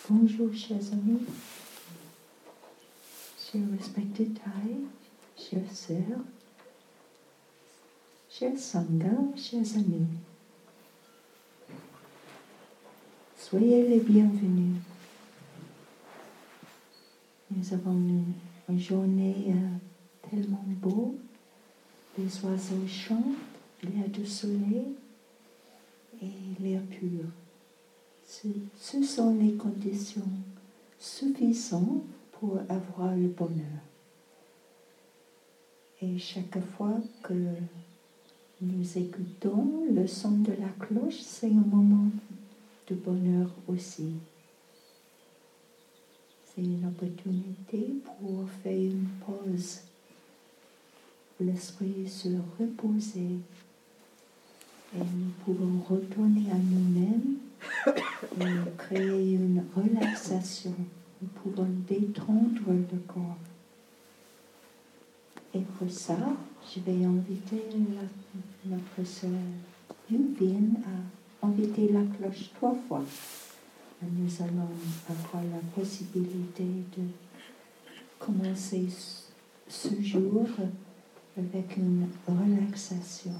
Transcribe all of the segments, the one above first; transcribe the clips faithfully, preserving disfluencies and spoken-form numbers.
Bonjour, chers amis, chers respected Thai, chères sœurs, chers Sangha, chers amis. Soyez les bienvenus. Nous avons une, une journée euh, tellement beau. Les oiseaux chantent, l'air du soleil et l'air pur. Ce, ce sont les conditions suffisantes pour avoir le bonheur. Et chaque fois que nous écoutons le son de la cloche, c'est un moment de bonheur aussi. C'est une opportunité pour faire une pause, l'esprit se reposer et nous pouvons retourner à nous-mêmes et créer une relaxation. Nous pouvons détendre le corps. Et pour ça, je vais inviter la, notre sœur Yuvin à inviter la cloche trois fois. Et nous allons avoir la possibilité de commencer ce jour avec une relaxation.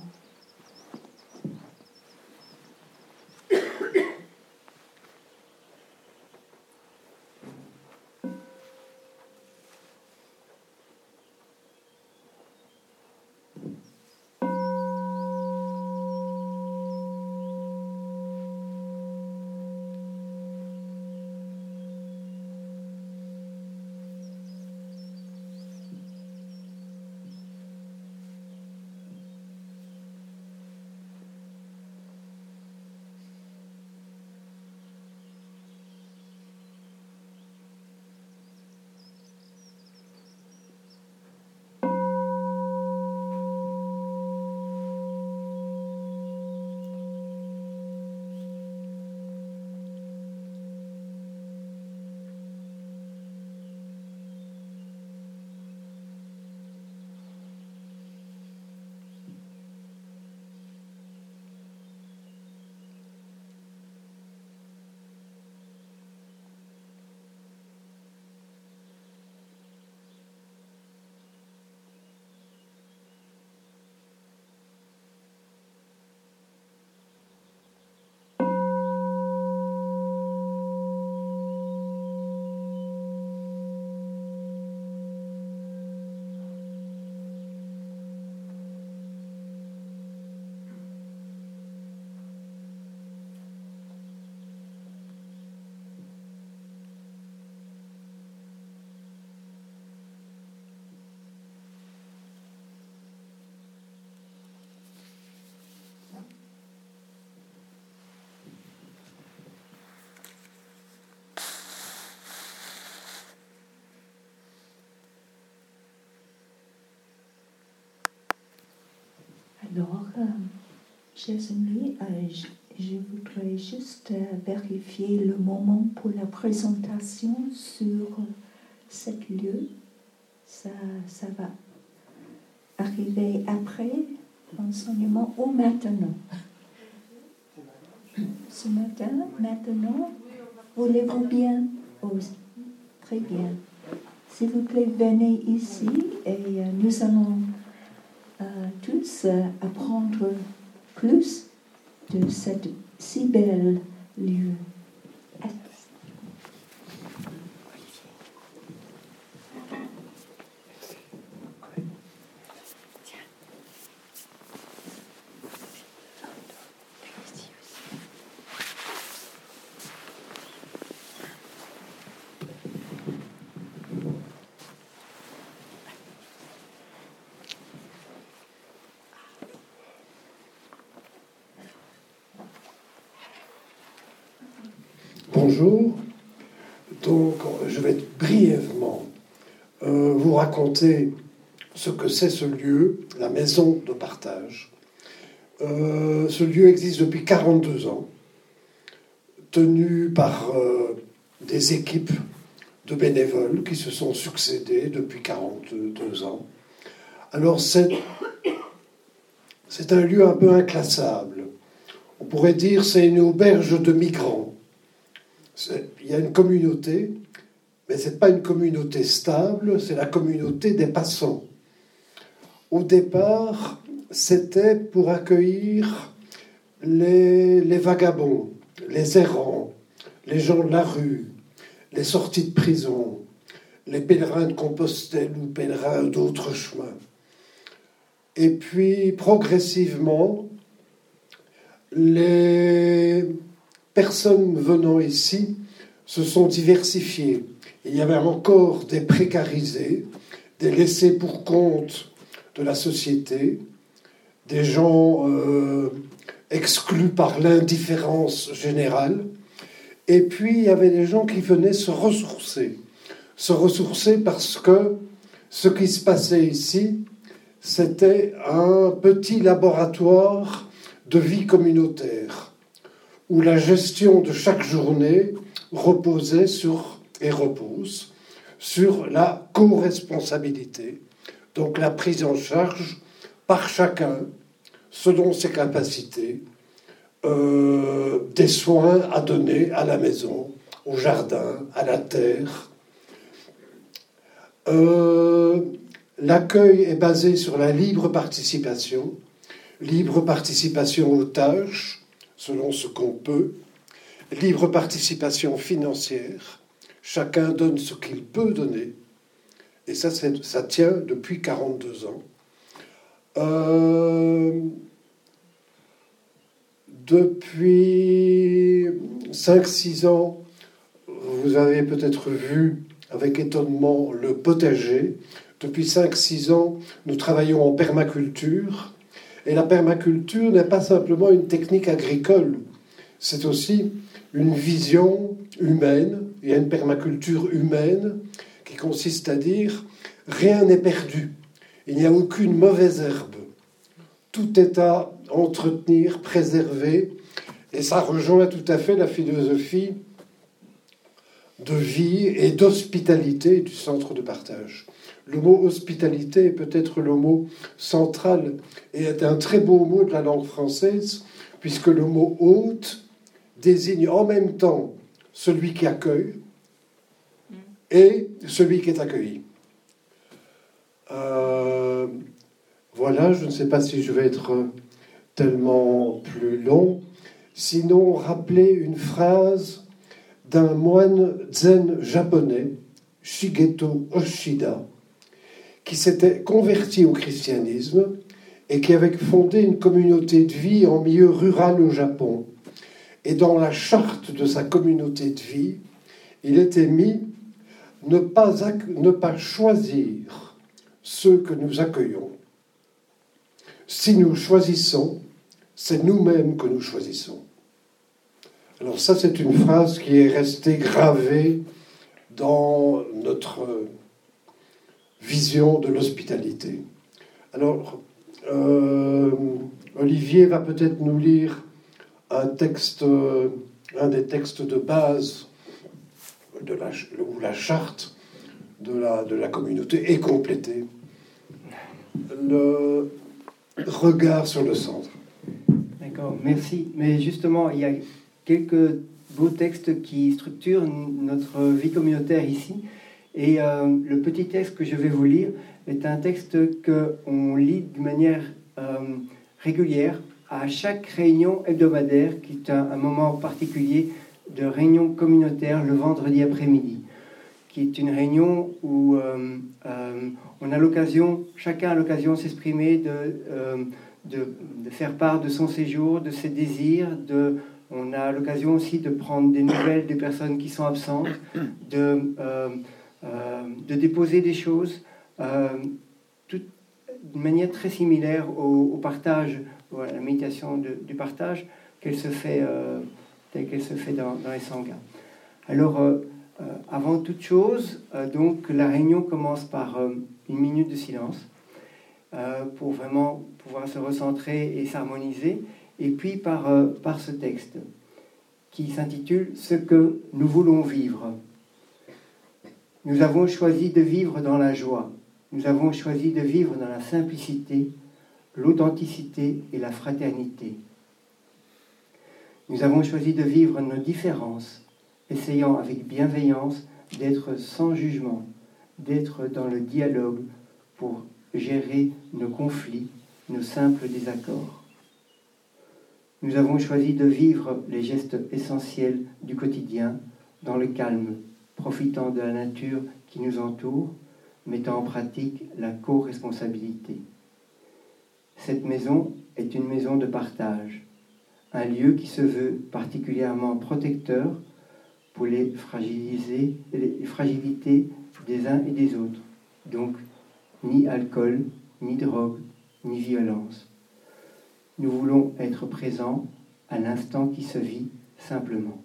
Alors, euh, chers amis, euh, je, je voudrais juste euh, vérifier le moment pour la présentation sur ce lieu. Ça, ça va arriver après l'enseignement ou maintenant? Ce matin, maintenant, voulez-vous bien? Oh, très bien. S'il vous plaît, venez ici et euh, nous allons Euh, tous euh, apprendre plus de cette si belle lieu. Bonjour, donc je vais brièvement euh, vous raconter ce que c'est ce lieu, la maison de partage. Euh, ce lieu existe depuis quarante-deux ans, tenu par euh, des équipes de bénévoles qui se sont succédés depuis quarante-deux ans. Alors c'est, c'est un lieu un peu inclassable. On pourrait dire c'est une auberge de migrants. Il y a une communauté, mais ce n'est pas une communauté stable, c'est la communauté des passants. Au départ, c'était pour accueillir les, les vagabonds, les errants, les gens de la rue, les sortis de prison, les pèlerins de Compostelle ou pèlerins d'autres chemins. Et puis, progressivement, les personnes venant ici se sont diversifiées. Il y avait encore des précarisés, des laissés pour compte de la société, des gens euh, exclus par l'indifférence générale. Et puis, il y avait des gens qui venaient se ressourcer. Se ressourcer parce que ce qui se passait ici, c'était un petit laboratoire de vie communautaire, où la gestion de chaque journée reposait sur, et repose, sur la co-responsabilité, donc la prise en charge par chacun, selon ses capacités, euh, des soins à donner à la maison, au jardin, à la terre. Euh, l'accueil est basé sur la libre participation, libre participation aux tâches, selon ce qu'on peut, libre participation financière, chacun donne ce qu'il peut donner, et ça, c'est, ça tient depuis quarante-deux ans. Euh, depuis cinq six ans, vous avez peut-être vu avec étonnement le potager. Depuis cinq six ans, nous travaillons en permaculture. Et la permaculture n'est pas simplement une technique agricole, c'est aussi une vision humaine. Il y a une permaculture humaine qui consiste à dire rien n'est perdu, il n'y a aucune mauvaise herbe, tout est à entretenir, préserver, et ça rejoint tout à fait la philosophie de vie et d'hospitalité du centre de partage. Le mot hospitalité est peut-être le mot central et est un très beau mot de la langue française, puisque le mot hôte désigne en même temps celui qui accueille et celui qui est accueilli. Euh, voilà, je ne sais pas si je vais être tellement plus long. Sinon, rappelez une phrase d'un moine zen japonais, Shigeto Oshida, qui s'était converti au christianisme et qui avait fondé une communauté de vie en milieu rural au Japon. Et dans la charte de sa communauté de vie, il était mis ne pas, ne pas choisir ceux que nous accueillons. Si nous choisissons, c'est nous-mêmes que nous choisissons. Alors ça, c'est une phrase qui est restée gravée dans notre vision de l'hospitalité. Alors, euh, Olivier va peut-être nous lire un texte, un des textes de base de la, où la charte de la, de la communauté est complétée. Le regard sur le centre. D'accord, merci. Mais justement, il y a quelques beaux textes qui structurent notre vie communautaire ici. Et euh, le petit texte que je vais vous lire est un texte qu'on lit de manière euh, régulière à chaque réunion hebdomadaire, qui est un, un moment particulier de réunion communautaire le vendredi après-midi, qui est une réunion où euh, euh, on a l'occasion, chacun a l'occasion de s'exprimer, de, euh, de, de faire part de son séjour, de ses désirs, de, on a l'occasion aussi de prendre des nouvelles des personnes qui sont absentes, de, euh, euh, de déposer des choses, euh, tout, de manière très similaire au, au partage, à la méditation de, du partage, qu'elle se fait, euh, telle qu'elle se fait dans, dans les sanghas. Alors, euh, euh, avant toute chose, euh, donc, la réunion commence par euh, une minute de silence euh, pour vraiment pouvoir se recentrer et s'harmoniser, et puis par, euh, par ce texte qui s'intitule « Ce que nous voulons vivre ». Nous avons choisi de vivre dans la joie. Nous avons choisi de vivre dans la simplicité, l'authenticité et la fraternité. Nous avons choisi de vivre nos différences essayant avec bienveillance d'être sans jugement, d'être dans le dialogue pour gérer nos conflits, nos simples désaccords. Nous avons choisi de vivre les gestes essentiels du quotidien dans le calme, profitant de la nature qui nous entoure, mettant en pratique la co-responsabilité. Cette maison est une maison de partage, un lieu qui se veut particulièrement protecteur pour les, fragiliser, les fragilités des uns et des autres. Donc, ni alcool, ni drogue, ni violence. Nous voulons être présents à l'instant qui se vit simplement.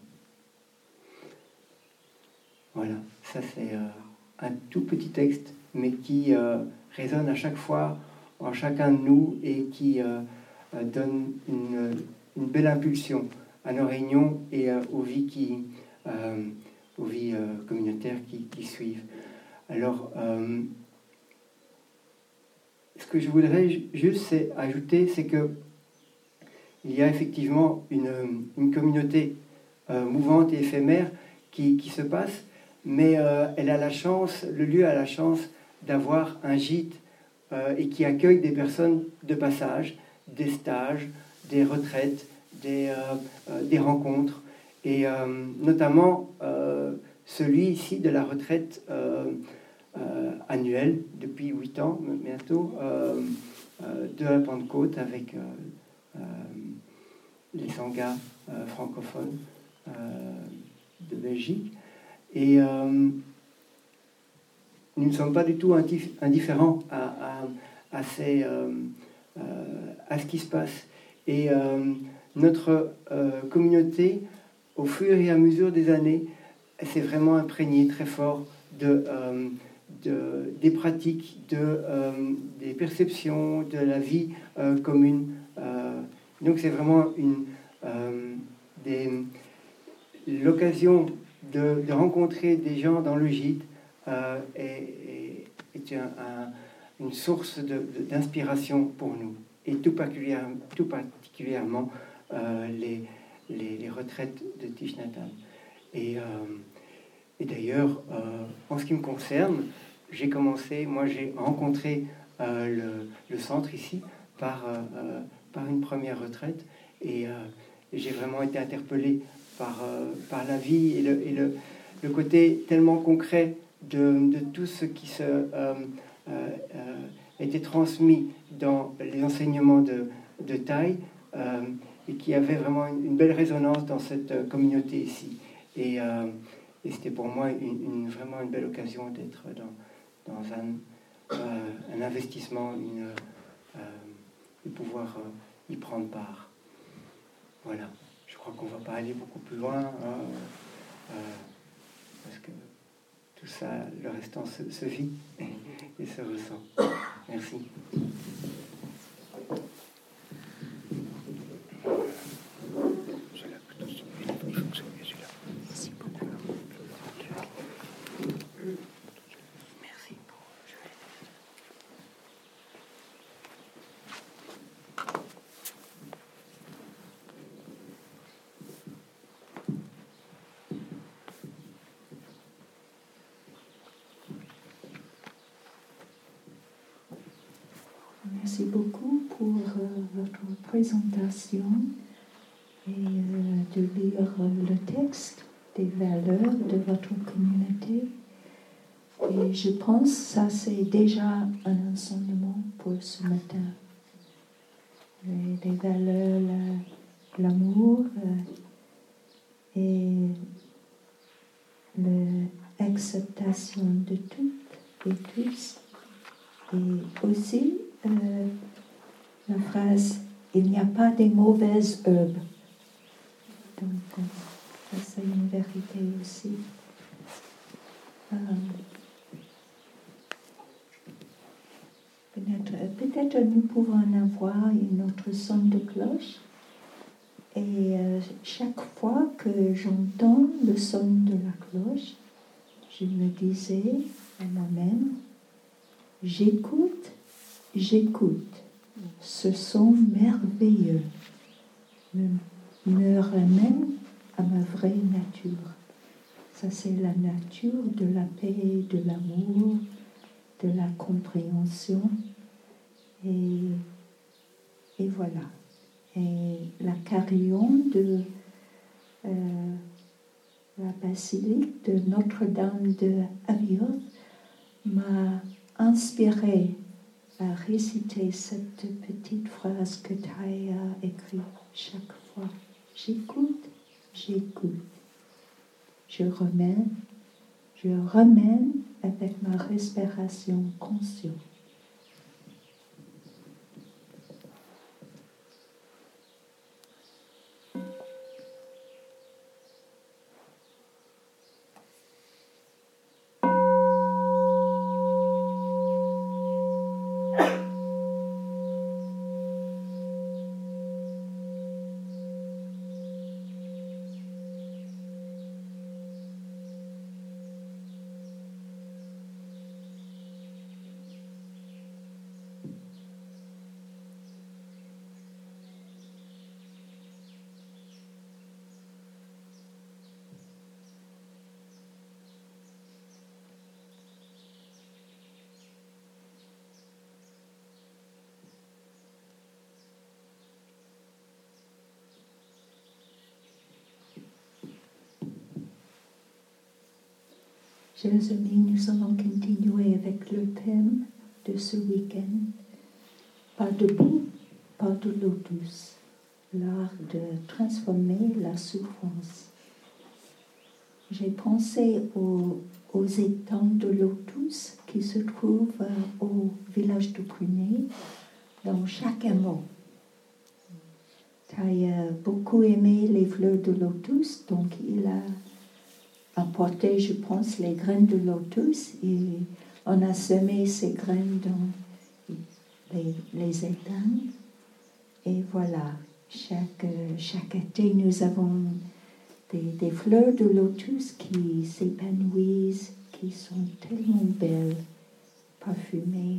Voilà, ça c'est euh, un tout petit texte, mais qui euh, résonne à chaque fois en chacun de nous et qui euh, euh, donne une, une belle impulsion à nos réunions et euh, aux vies, qui, euh, aux vies euh, communautaires qui, qui suivent. Alors, euh, ce que je voudrais juste c'est ajouter, c'est que il y a effectivement une, une communauté euh, mouvante et éphémère qui, qui se passe, mais euh, elle a la chance, le lieu a la chance d'avoir un gîte euh, et qui accueille des personnes de passage, des stages, des retraites, des, euh, euh, des rencontres, et euh, notamment euh, celui ici de la retraite euh, euh, annuelle depuis huit ans bientôt euh, euh, de la Pentecôte avec euh, euh, les sangas euh, francophones euh, de Belgique. Et euh, nous ne sommes pas du tout indif- indifférents à, à, à, ces, euh, euh, à ce qui se passe. Et euh, notre euh, communauté, au fur et à mesure des années, s'est vraiment imprégnée très fort de, euh, de, des pratiques, de, euh, des perceptions, de la vie euh, commune. Euh, donc c'est vraiment une, euh, des, l'occasion de, de rencontrer des gens dans le gîte euh, est, est un, un, une source de, de, d'inspiration pour nous. Et tout particulièrement, tout particulièrement euh, les, les, les retraites de Thich Nhat Hanh. Et, euh, et d'ailleurs, euh, en ce qui me concerne, j'ai commencé, moi j'ai rencontré euh, le, le centre ici par, euh, par une première retraite et, euh, et j'ai vraiment été interpellé par, euh, par la vie et, le, et le, le côté tellement concret de, de tout ce qui se, euh, euh, euh, était transmis dans les enseignements de, de Thay euh, et qui avait vraiment une, une belle résonance dans cette communauté ici. Et, euh, et c'était pour moi une, une, vraiment une belle occasion d'être dans, dans un, euh, un investissement, une, euh, de pouvoir euh, y prendre part. Voilà. Je crois qu'on ne va pas aller beaucoup plus loin, hein, euh, parce que tout ça, le restant se, se vit et, et se ressent. Merci. Merci beaucoup pour euh, votre présentation et euh, de lire le texte des valeurs de votre communauté. Et je pense que ça, c'est déjà un enseignement pour ce matin. Les, les valeurs, la, l'amour euh, et l'acceptation de toutes et tous. Et aussi, Euh, la phrase « il n'y a pas de mauvaises herbes ». Donc, euh, ça c'est une vérité aussi. Euh, peut-être, peut-être nous pouvons avoir une autre son de cloche. Et euh, chaque fois que j'entends le son de la cloche, je me disais à moi-même « j'écoute ». J'écoute, ce son merveilleux me, me ramène à ma vraie nature. Ça, c'est la nature de la paix, de l'amour, de la compréhension. Et, et voilà. Et la carillon de euh, la basilique de Notre-Dame de Avioth m'a inspiré à réciter cette petite phrase que Thay a écrite chaque fois. J'écoute, j'écoute. Je remène, je remène avec ma respiration consciente. Chers amis, nous allons continuer avec le thème de ce week-end. Pas de boue, pas de l'eau douce. L'art de transformer la souffrance. J'ai pensé aux, aux étangs de l'eau douce qui se trouvent au village de Prunay, dans chaque hameau. Tu as beaucoup aimé les fleurs de lotus, donc il a apporté, je pense, les graines de lotus et on a semé ces graines dans les, les étangs. Et voilà, chaque, chaque été, nous avons des, des fleurs de lotus qui s'épanouissent, qui sont tellement belles, parfumées.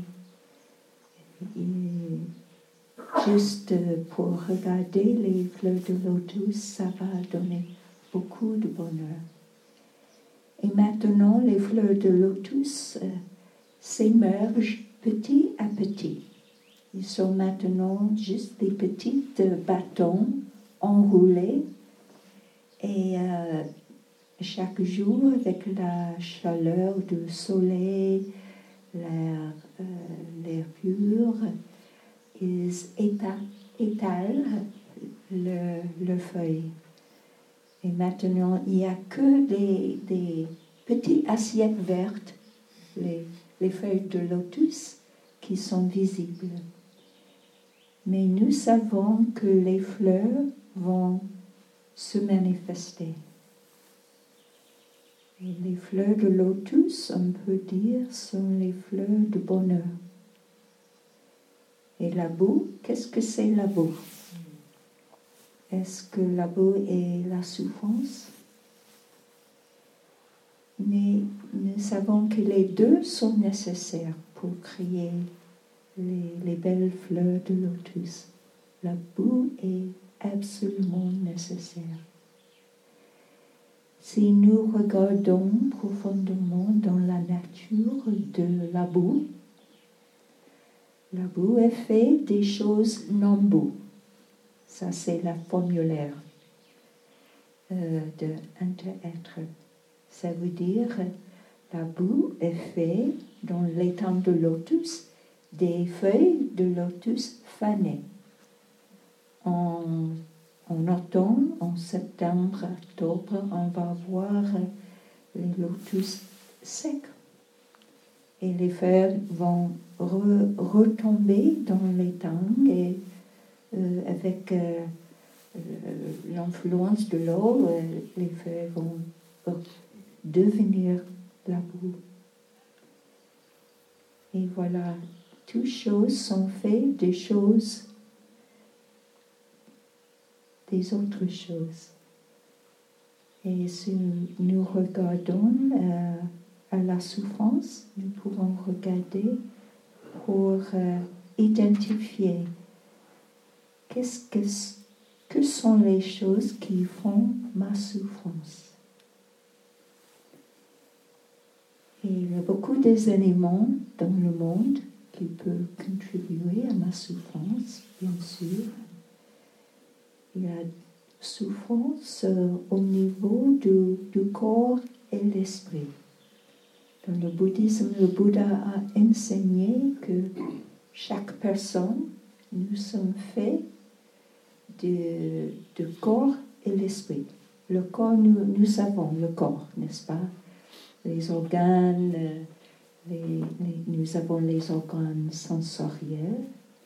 Et juste pour regarder les fleurs de lotus, ça va donner beaucoup de bonheur. Et maintenant, les fleurs de lotus euh, s'émergent petit à petit. Ils sont maintenant juste des petits bâtons enroulés. Et euh, chaque jour, avec la chaleur du soleil, l'air, euh, l'air pur, ils éta- étalent le, le feuille. Et maintenant, il n'y a que des, des petites assiettes vertes, les, les feuilles de lotus, qui sont visibles. Mais nous savons que les fleurs vont se manifester. Et les fleurs de lotus, on peut dire, sont les fleurs de bonheur. Et la boue, qu'est-ce que c'est la boue? Est-ce que la boue est la souffrance? Mais nous savons que les deux sont nécessaires pour créer les, les belles fleurs de lotus. La boue est absolument nécessaire. Si nous regardons profondément dans la nature de la boue, la boue est faite des choses non boue. Ça, c'est la formulaire euh, de inter-être. Ça veut dire la boue est faite dans l'étang de lotus des feuilles de lotus fanées. En, en automne, en septembre, octobre, on va voir les lotus secs. Et les feuilles vont re, retomber dans l'étang et euh, avec euh, l'influence de l'eau, euh, les feuilles vont devenir la boue. Et voilà, toutes choses sont faites des choses, des autres choses. Et si nous regardons euh, à la souffrance, nous pouvons regarder pour euh, identifier qu'est-ce que, que sont les choses qui font ma souffrance. Et il y a beaucoup d'éléments dans le monde qui peuvent contribuer à ma souffrance, bien sûr. Il y a souffrance euh, au niveau du, du corps et l'esprit. Dans le bouddhisme, le Bouddha a enseigné que chaque personne, nous sommes faits de, de corps et l'esprit. Le corps, nous, nous avons le corps, n'est-ce pas? Les organes, les, les, nous avons les organes sensoriels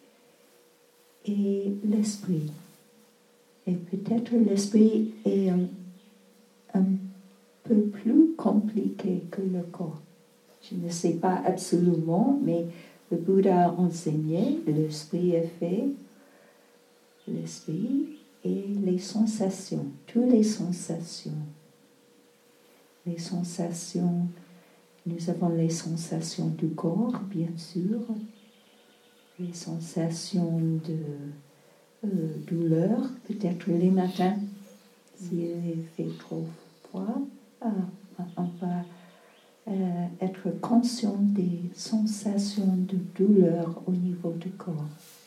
et l'esprit. Et peut-être l'esprit est un, un peu plus compliqué que le corps. Je ne sais pas absolument, mais le Bouddha a enseigné, l'esprit est fait, l'esprit et les sensations, toutes les sensations. Les sensations, nous avons les sensations du corps, bien sûr, les sensations de euh, douleur, peut-être les matins, s'il fait trop froid, ah, on va euh, être conscient des sensations de douleur au niveau du corps.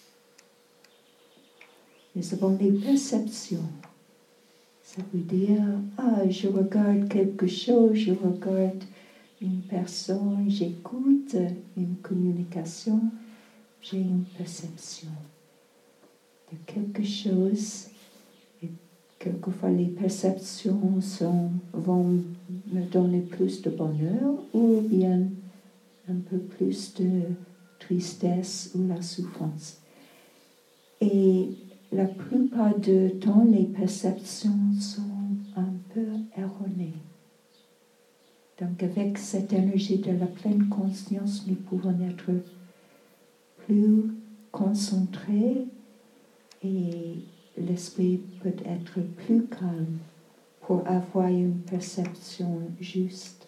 Nous avons les perceptions. Ça veut dire, ah, je regarde quelque chose, je regarde une personne, j'écoute une communication, j'ai une perception de quelque chose. Et quelquefois, les perceptions sont, vont me donner plus de bonheur ou bien un peu plus de tristesse ou la souffrance. Et la plupart du temps, les perceptions sont un peu erronées. Donc, avec cette énergie de la pleine conscience, nous pouvons être plus concentrés et l'esprit peut être plus calme pour avoir une perception juste.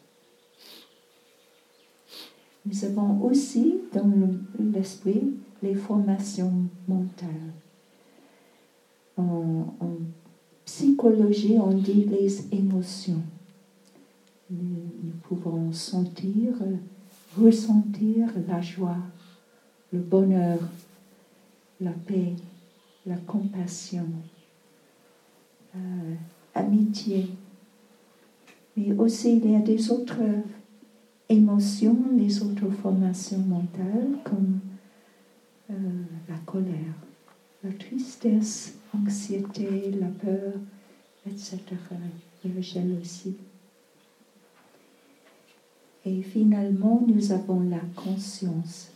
Nous avons aussi dans l'esprit les formations mentales. En, en psychologie, on dit les émotions. Nous, nous pouvons sentir, ressentir la joie, le bonheur, la paix, la compassion, euh, amitié. Mais aussi, il y a des autres émotions, les autres formations mentales, comme euh, la colère, la tristesse, l'anxiété, la peur, et cetera, et la jalousie. Et finalement, nous avons la conscience.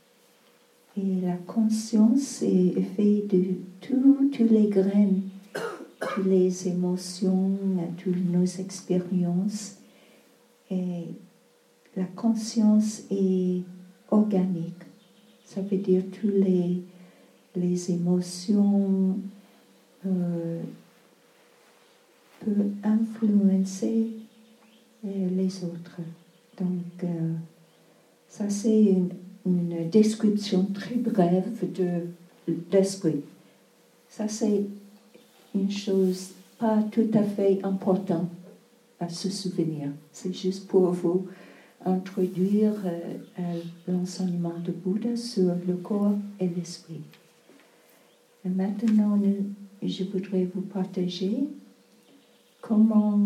Et la conscience est faite de toutes les graines, toutes les émotions, toutes nos expériences. Et la conscience est organique. Ça veut dire toutes les, les émotions euh, peuvent influencer euh, les autres. Donc, euh, ça c'est une, une description très brève de l'esprit. Ça c'est une chose pas tout à fait importante à se souvenir. C'est juste pour vous introduire euh, l'enseignement de Bouddha sur le corps et l'esprit. Et maintenant, nous, je voudrais vous partager comment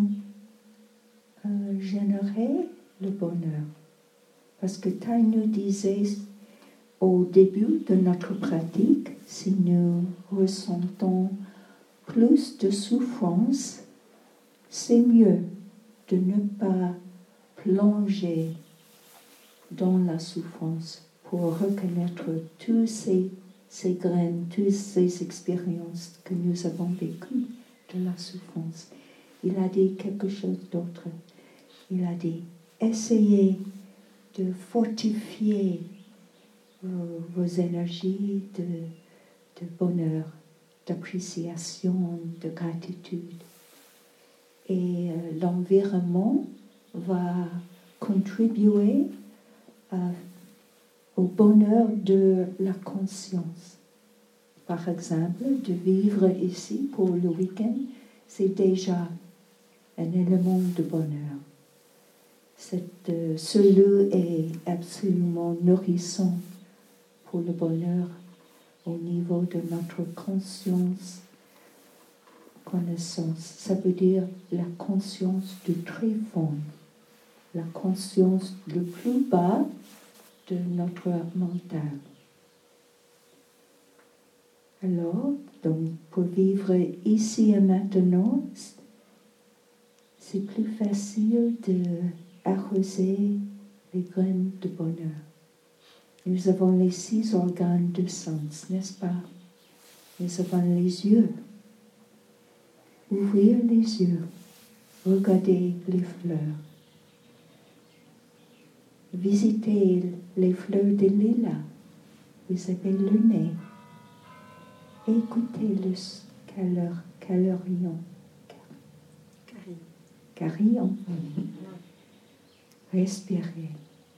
euh, générer le bonheur. Parce que Tai nous disait au début de notre pratique, si nous ressentons plus de souffrance, c'est mieux de ne pas plonger dans la souffrance pour reconnaître tous ces, ces graines, toutes ces expériences que nous avons vécues de la souffrance. Il a dit quelque chose d'autre. Il a dit, essayez de fortifier vos, vos énergies de, de bonheur, d'appréciation, de gratitude. Et euh, l'environnement va contribuer à, au bonheur de la conscience. Par exemple, de vivre ici pour le week-end, c'est déjà un élément de bonheur. cette, euh, ce lieu est absolument nourrissant pour le bonheur au niveau de notre conscience, connaissance. Ça veut dire la conscience du très fond, la conscience le plus bas de notre mental. Alors, donc, pour vivre ici et maintenant, c'est plus facile d'arroser les graines de bonheur. Nous avons les six organes de sens, n'est-ce pas? Nous avons les yeux. Ouvrir les yeux, regarder les fleurs. Visiter les fleurs de lilas. Vous avez le nez. Écoutez le caleur, calorion. Carillon. Respirez.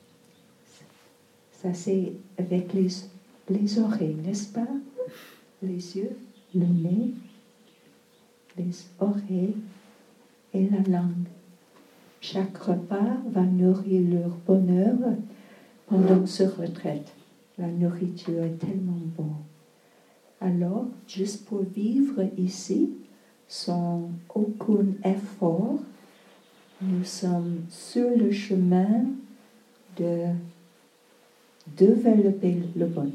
Ça, c'est avec les, les oreilles, n'est-ce pas? Les yeux, le nez, les oreilles et la langue. Chaque repas va nourrir leur bonheur pendant cette retraite. La nourriture est tellement bonne. Alors, juste pour vivre ici, sans aucun effort, nous sommes sur le chemin de développer le bonheur.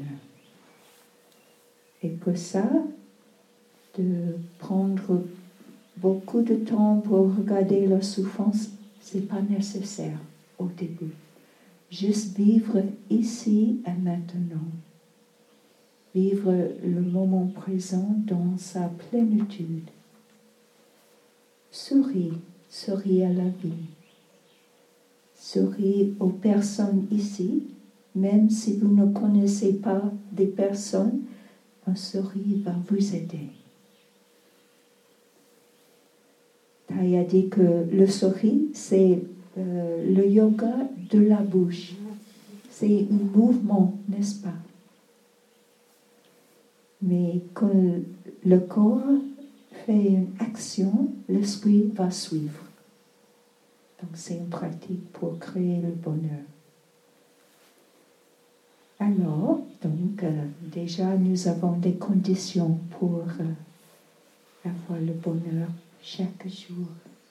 Et pour ça, de prendre beaucoup de temps pour regarder la souffrance, ce n'est pas nécessaire au début. Juste vivre ici et maintenant. Vivre le moment présent dans sa plénitude. Souris, souris à la vie. Souris aux personnes ici, même si vous ne connaissez pas des personnes, un sourire va vous aider. Taya dit que le sourire, c'est euh, le yoga de la bouche. C'est un mouvement, n'est-ce pas? Mais quand le corps fait une action, l'esprit va suivre. Donc c'est une pratique pour créer le bonheur. Alors, donc, euh, déjà, nous avons des conditions pour euh, avoir le bonheur chaque jour.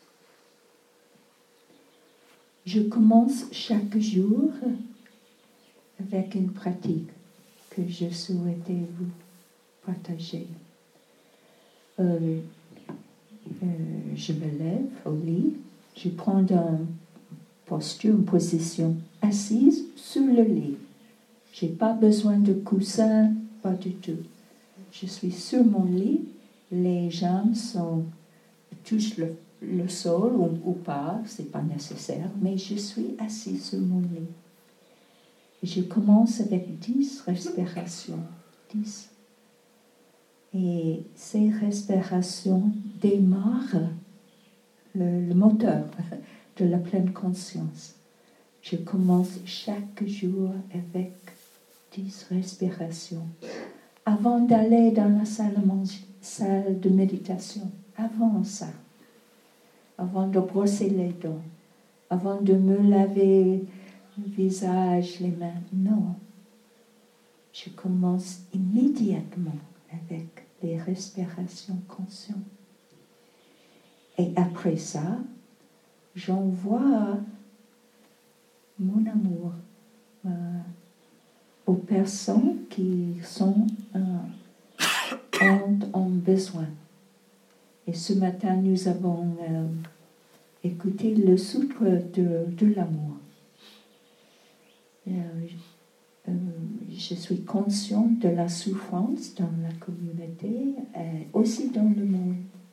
Je commence chaque jour avec une pratique que je souhaitais vous partager. Euh, euh, je me lève au lit, je prends une posture, une position assise sur le lit. Je n'ai pas besoin de coussin, pas du tout. Je suis sur mon lit, les jambes sont, touchent le, le sol ou, ou pas, ce n'est pas nécessaire, mais je suis assise sur mon lit. Et je commence avec dix respirations. dix. Et ces respirations démarrent le, le moteur de la pleine conscience. Je commence chaque jour avec dix respirations. Avant d'aller dans la salle de, mange, salle de méditation, avant ça, avant de brosser les dents, avant de me laver le visage, les mains, non. Je commence immédiatement avec les respirations conscientes. Et après ça, j'envoie mon amour euh, aux personnes qui sont, euh, ont, ont besoin. Et ce matin, nous avons euh, écouté le sutre de, de l'amour. Euh, euh, je suis consciente de la souffrance dans la communauté et aussi dans le monde.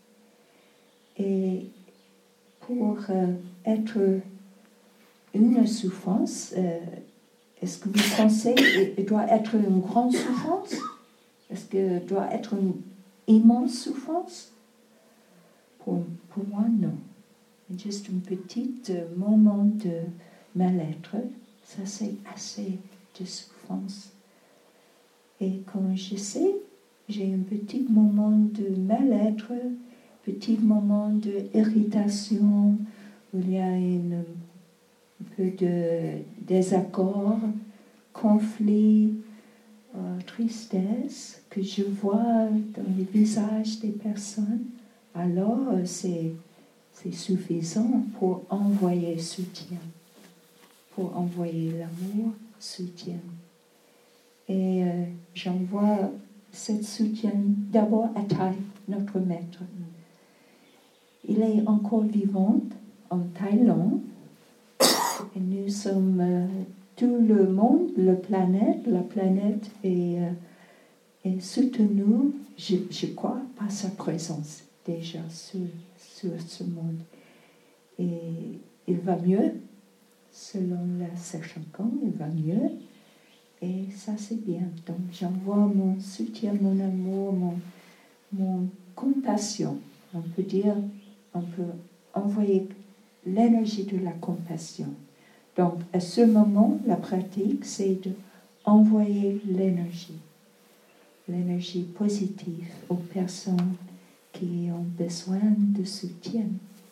Et pour euh, être une souffrance, euh, est-ce que vous pensez qu'il doit être une grande souffrance? Est-ce que doit être une immense souffrance? Pour, pour moi, non. Juste un petit euh, moment de mal-être, ça c'est assez de souffrance. Et quand je sais, j'ai un petit moment de mal-être, petit moment d'irritation, où il y a une, un peu de désaccord, conflit, euh, tristesse que je vois dans les visages des personnes, alors euh, c'est, c'est suffisant pour envoyer soutien, pour envoyer l'amour, soutien. Et euh, j'envoie ce soutien d'abord à Thai, notre maître. Il est encore vivant en Thaïlande. Et nous sommes euh, tout le monde, la planète, la planète est, euh, est soutenue, je, je crois, par sa présence déjà sur, sur ce monde. Et il va mieux, selon la Serchankan, il va mieux. Et ça, c'est bien. Donc, j'envoie mon soutien, mon amour, mon, mon compassion. On peut dire, on peut envoyer l'énergie de la compassion. Donc, à ce moment, la pratique, c'est d'envoyer l'énergie, l'énergie positive aux personnes qui ont besoin de soutien.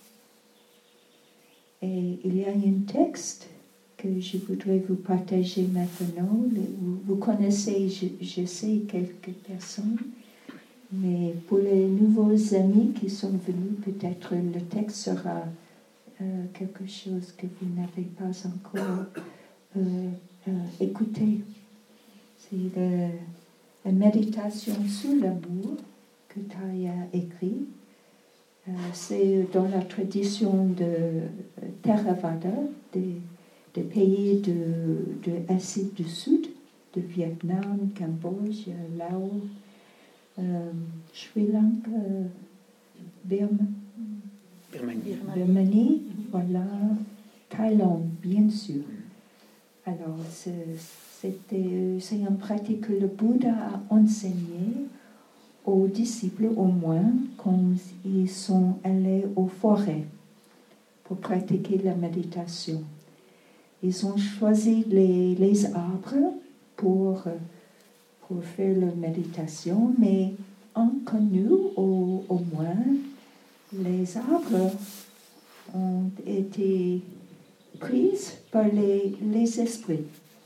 Et il y a un texte que je voudrais vous partager maintenant. Vous, vous connaissez, je, je sais, quelques personnes, mais pour les nouveaux amis qui sont venus, peut-être le texte sera euh, quelque chose que vous n'avez pas encore euh, euh, écouté. C'est le, la méditation sur l'amour que Thai a écrit. Euh, c'est dans la tradition de Theravada, des, des pays de, de l'Asie du Sud, de Vietnam, Cambodge, Laos, euh, Sri Lanka, Birma, Birmanie. Birmanie, voilà, Thaïlande, bien sûr. Alors, c'est, c'était, c'est une pratique que le Bouddha a enseignée aux disciples, au moins, quand ils sont allés aux forêts pour pratiquer la méditation. Ils ont choisi les, les arbres pour, pour faire la méditation, mais inconnu au, au moins, les arbres ont été pris par les, les esprits.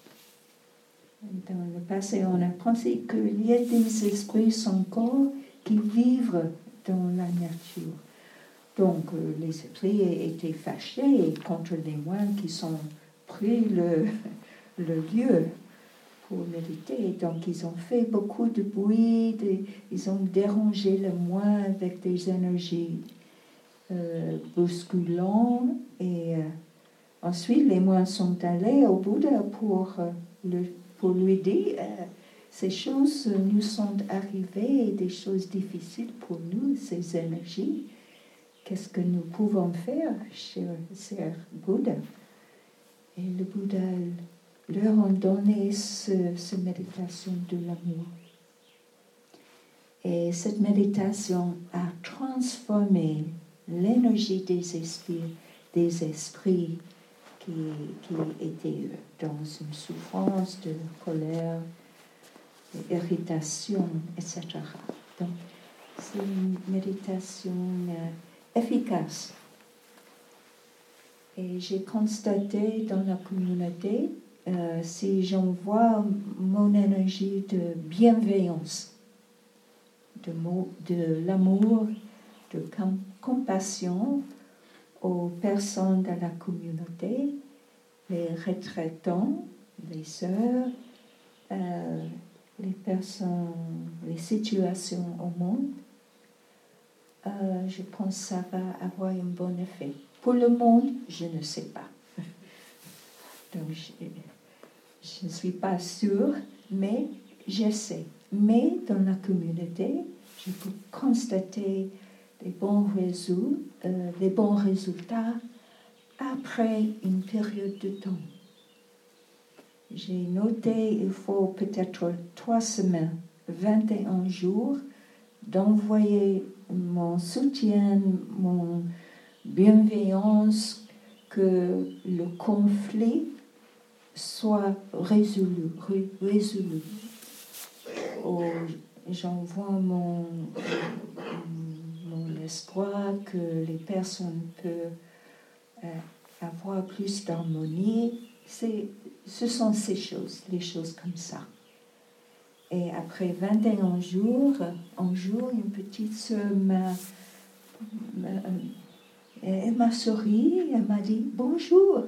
Dans le passé, on a pensé qu'il y a des esprits sans corps qui vivent dans la nature. Donc, euh, les esprits étaient fâchés contre les moines qui ont pris le, le lieu pour méditer. Donc, ils ont fait beaucoup de bruit, de, ils ont dérangé le moine avec des énergies euh, bousculantes. Et euh, ensuite, les moines sont allés au Bouddha pour euh, le pour lui dire, euh, ces choses nous sont arrivées, des choses difficiles pour nous, ces énergies. Qu'est-ce que nous pouvons faire, cher, cher Bouddha? Et le Bouddha leur a donné cette ce méditation de l'amour. Et cette méditation a transformé l'énergie des esprits, des esprits Qui, qui était dans une souffrance de colère, d'irritation, et cetera. Donc, c'est une méditation euh, efficace. Et j'ai constaté dans la communauté, euh, si j'envoie mon énergie de bienveillance, de, de l'amour, de com- compassion, aux personnes de la communauté, les retraitants, les sœurs, euh, les personnes, les situations au monde, euh, je pense que ça va avoir un bon effet. Pour le monde, je ne sais pas. Donc, je, je ne suis pas sûre, mais j'essaie. Mais dans la communauté, je peux constater les bons résultats, euh, les bons résultats après une période de temps. J'ai noté, il faut peut-être trois semaines, vingt et un jours, d'envoyer mon soutien, mon bienveillance, que le conflit soit résolu. Ré, résolu. Oh, j'envoie mon, mon espoir que les personnes peuvent euh, avoir plus d'harmonie. C'est, ce sont ces choses, les choses comme ça. Et après vingt et un jours, un jour, une petite sœur m'a, m'a, elle m'a souri, elle m'a dit bonjour.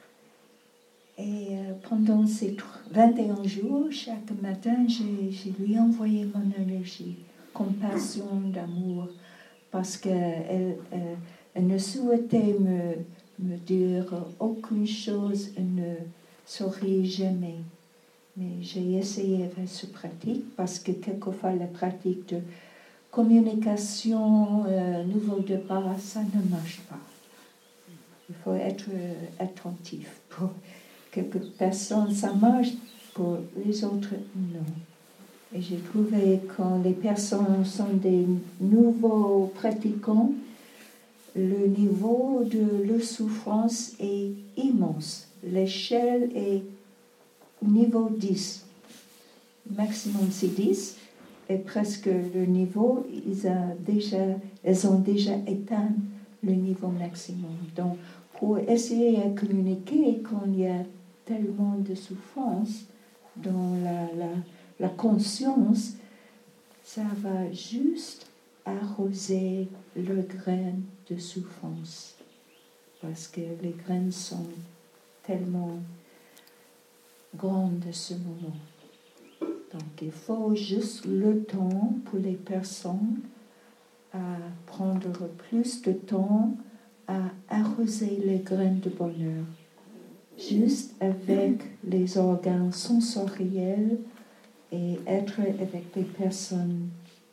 Et euh, pendant ces vingt et un jours, chaque matin, j'ai, j'ai lui envoyé mon énergie, compassion, d'amour, parce qu'elle elle, elle ne souhaitait me, me dire aucune chose, elle ne sourit jamais. Mais j'ai essayé de faire ce pratique parce que quelquefois la pratique de communication, euh, nouveau départ, ça ne marche pas. Il faut être euh, attentif. Pour quelques personnes, ça marche, pour les autres, non. Et j'ai trouvé que quand les personnes sont des nouveaux pratiquants, le niveau de leur souffrance est immense. L'échelle est niveau dix. Maximum c'est dix. Et presque le niveau, ils, a déjà, ils ont déjà éteint le niveau maximum. Donc, pour essayer de communiquer quand il y a tellement de souffrance dans la, la, la conscience, ça va juste arroser le grain de souffrance. Parce que les graines sont tellement grandes à ce moment. Donc il faut juste le temps pour les personnes à prendre plus de temps à arroser les graines de bonheur. Juste avec les organes sensoriels et être avec des personnes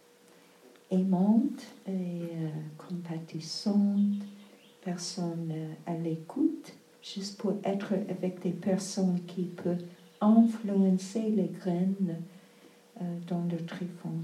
aimantes et euh, compatissantes, personnes euh, à l'écoute, juste pour être avec des personnes qui peuvent influencer les graines euh, dans le tréfonds.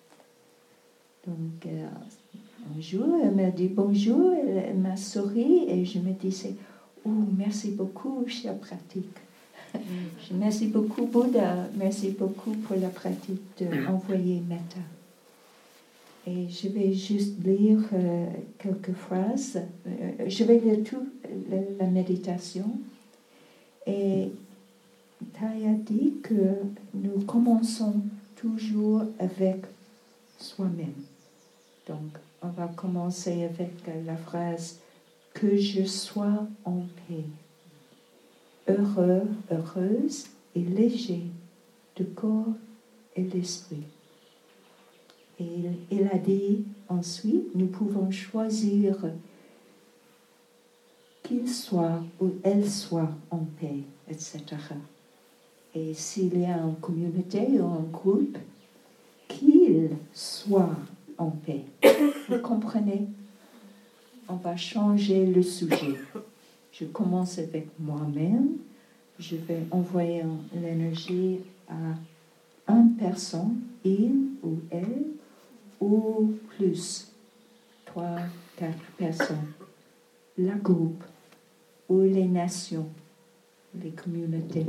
Donc, euh, un jour, elle m'a dit bonjour, elle, elle m'a souri et je me disais, oh, merci beaucoup, chère pratique. Merci beaucoup, Bouddha. Merci beaucoup pour la pratique d'envoyer metta. Et je vais juste lire euh, quelques phrases. Euh, je vais lire toute la, la méditation. Et Taya dit que nous commençons toujours avec soi-même. Donc, on va commencer avec la phrase « Que je sois en paix, heureux, heureuse et léger de corps et d'esprit. » Et il a dit ensuite, nous pouvons choisir qu'il soit ou elle soit en paix, et cetera. Et s'il y a une communauté ou un groupe, qu'il soit en paix. Vous comprenez? On va changer le sujet. Je commence avec moi-même. Je vais envoyer l'énergie à une personne, il ou elle, ou plus, trois, quatre personnes. Le groupe ou les nations, les communautés.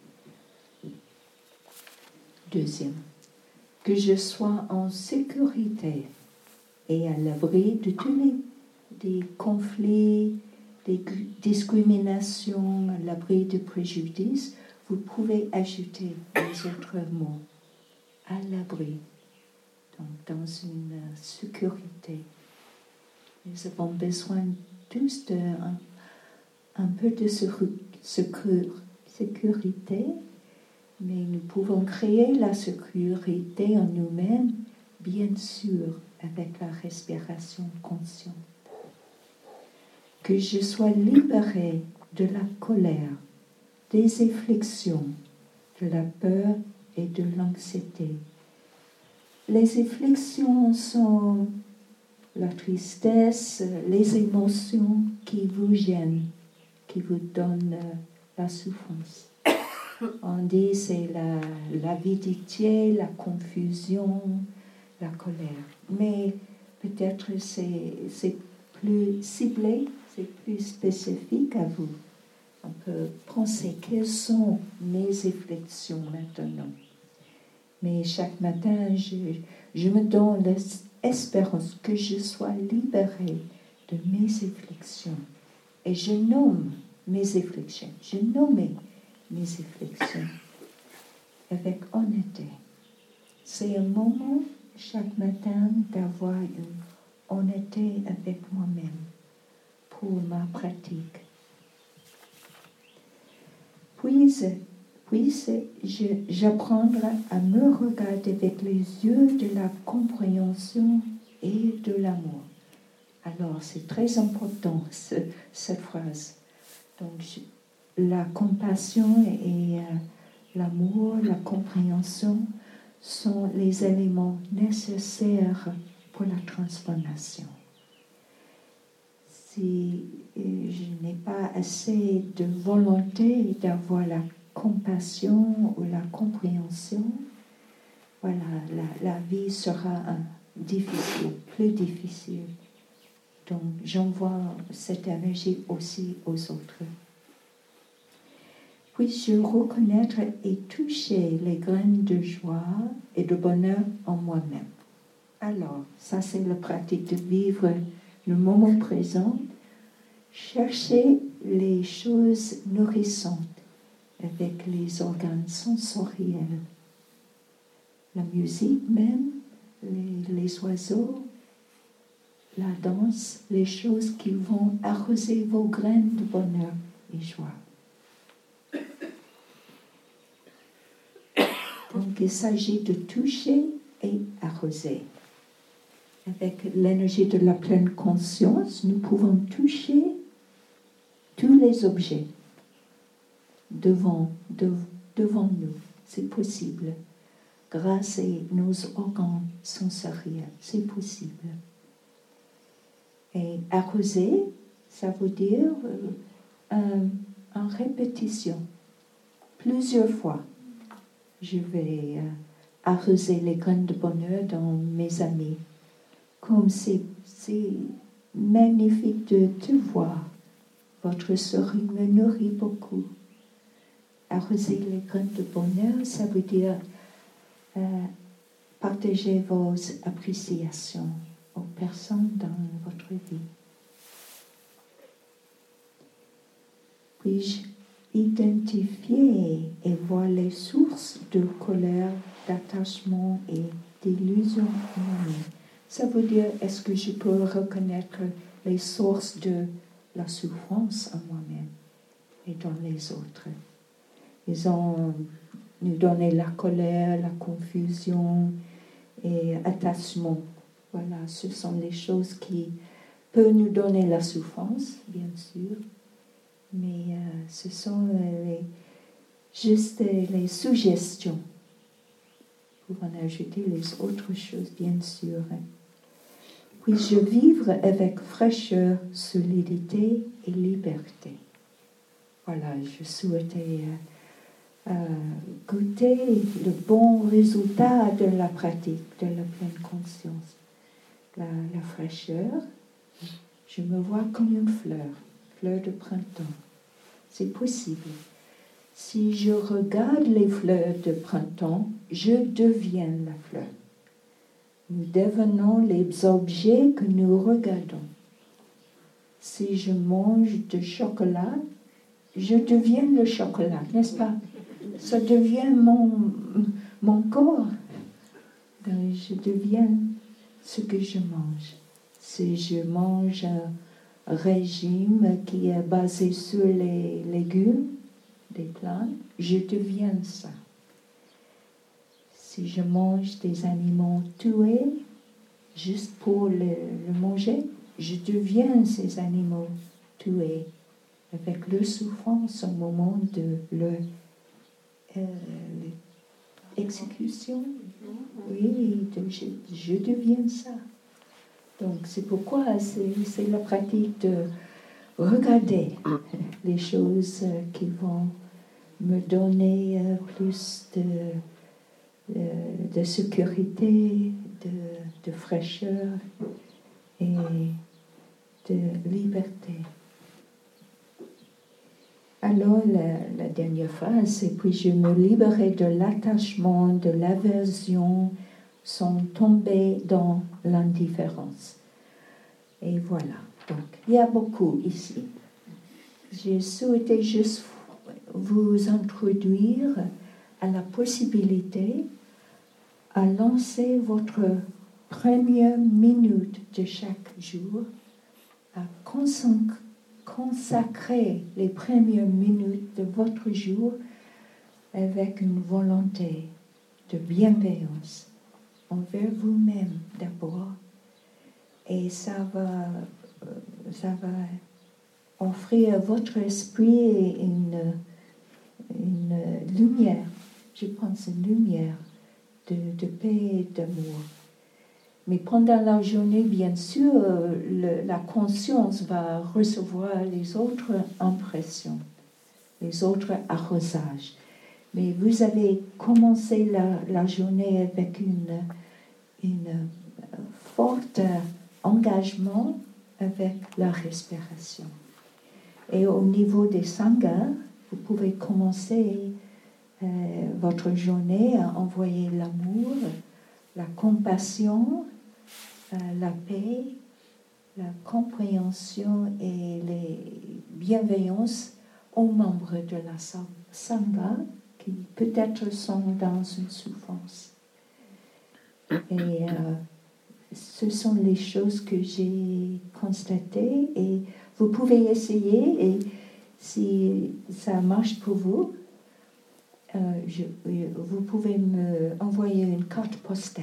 Deuxième, que je sois en sécurité et à l'abri de tous les des conflits, des discriminations, à l'abri de préjudices. Vous pouvez ajouter les autres mots. À l'abri, donc dans une sécurité. Nous avons besoin tous d'un un peu de sécurité, mais nous pouvons créer la sécurité en nous-mêmes, bien sûr, avec la respiration consciente. Que je sois libérée de la colère, des afflictions, de la peur et de l'anxiété. Les afflictions sont la tristesse, les émotions qui vous gênent, qui vous donnent la souffrance. On dit c'est la, l'avidité, la confusion, la colère. Mais peut-être c'est, c'est plus ciblé, c'est plus spécifique à vous. On peut penser quelles sont mes afflictions maintenant. Mais chaque matin, je, je me donne l'espérance que je sois libérée de mes afflictions. Et je nomme mes afflictions. Je nommais mes afflictions avec honnêteté. C'est un moment chaque matin d'avoir une honnêteté avec moi-même pour ma pratique. Puis, puis je, j'apprendrai à me regarder avec les yeux de la compréhension et de l'amour. Alors, c'est très important, ce, cette phrase. Donc, je, la compassion et euh, l'amour, la compréhension sont les éléments nécessaires pour la transformation. Si je n'ai pas assez de volonté d'avoir la compassion ou la compréhension, voilà, la, la vie sera un, difficile, plus difficile. Donc, j'envoie cette énergie aussi aux autres. Puis-je reconnaître et toucher les graines de joie et de bonheur en moi-même. Alors, ça c'est la pratique de vivre le moment présent, chercher les choses nourrissantes avec les organes sensoriels, la musique même, les, les oiseaux, la danse, les choses qui vont arroser vos graines de bonheur et joie. Donc, il s'agit de toucher et arroser. Avec l'énergie de la pleine conscience, nous pouvons toucher tous les objets devant, de, devant nous. C'est possible. Grâce à nos organes sensoriels, c'est possible. Et arroser, ça veut dire euh, en répétition, plusieurs fois. Je vais euh, arroser les graines de bonheur dans mes amis. Comme c'est, c'est magnifique de te voir. Votre sourire me nourrit beaucoup. Arroser les graines de bonheur, ça veut dire euh, partager vos appréciations aux personnes dans votre vie. Puis-je identifier et voir les sources de colère, d'attachement et d'illusion en moi-même. Ça veut dire, est-ce que je peux reconnaître les sources de la souffrance en moi-même et dans les autres? Ils ont nous donné la colère, la confusion et attachement. Voilà, ce sont les choses qui peuvent nous donner la souffrance, bien sûr. Mais euh, ce sont les, juste les suggestions. Vous pouvez ajouter les autres choses, bien sûr. Puis-je vivre avec fraîcheur, solidité et liberté. Voilà, je souhaitais euh, euh, goûter le bon résultat de la pratique, de la pleine conscience. La, la fraîcheur, je me vois comme une fleur. Fleurs de printemps. C'est possible. Si je regarde les fleurs de printemps, je deviens la fleur. Nous devenons les objets que nous regardons. Si je mange du chocolat, je deviens le chocolat, n'est-ce pas? Ça devient mon, mon corps. Donc, je deviens ce que je mange. Si je mange un régime qui est basé sur les légumes, des plantes, je deviens ça. Si je mange des animaux tués juste pour le, le manger, je deviens ces animaux tués avec leur souffrance au moment de leur euh, exécution. Oui, de, je, je deviens ça. Donc, c'est pourquoi c'est, c'est la pratique de regarder les choses qui vont me donner plus de, de, de sécurité, de, de fraîcheur et de liberté. Alors, la, la dernière phrase, c'est « Puis je me libérais de l'attachement, de l'aversion, sans tomber dans l'indifférence. » Et voilà. Donc, il y a beaucoup ici. j'ai souhaité juste vous introduire à la possibilité à lancer votre première minute de chaque jour, à consacrer les premières minutes de votre jour avec une volonté de bienveillance envers vous-même d'abord, et ça va, ça va offrir à votre esprit une, une lumière, je pense une lumière de, de paix et d'amour. Mais pendant la journée, bien sûr, le, la conscience va recevoir les autres impressions, les autres arrosages. Mais vous avez commencé la, la journée avec une, une forte engagement avec la respiration. Et au niveau des sanghas, vous pouvez commencer euh, votre journée à envoyer l'amour, la compassion, euh, la paix, la compréhension et les bienveillances aux membres de la sangha qui peut-être sont dans une souffrance. Et euh, ce sont les choses que j'ai constatées et vous pouvez essayer, et si ça marche pour vous, euh, je, vous pouvez me envoyer une carte postale.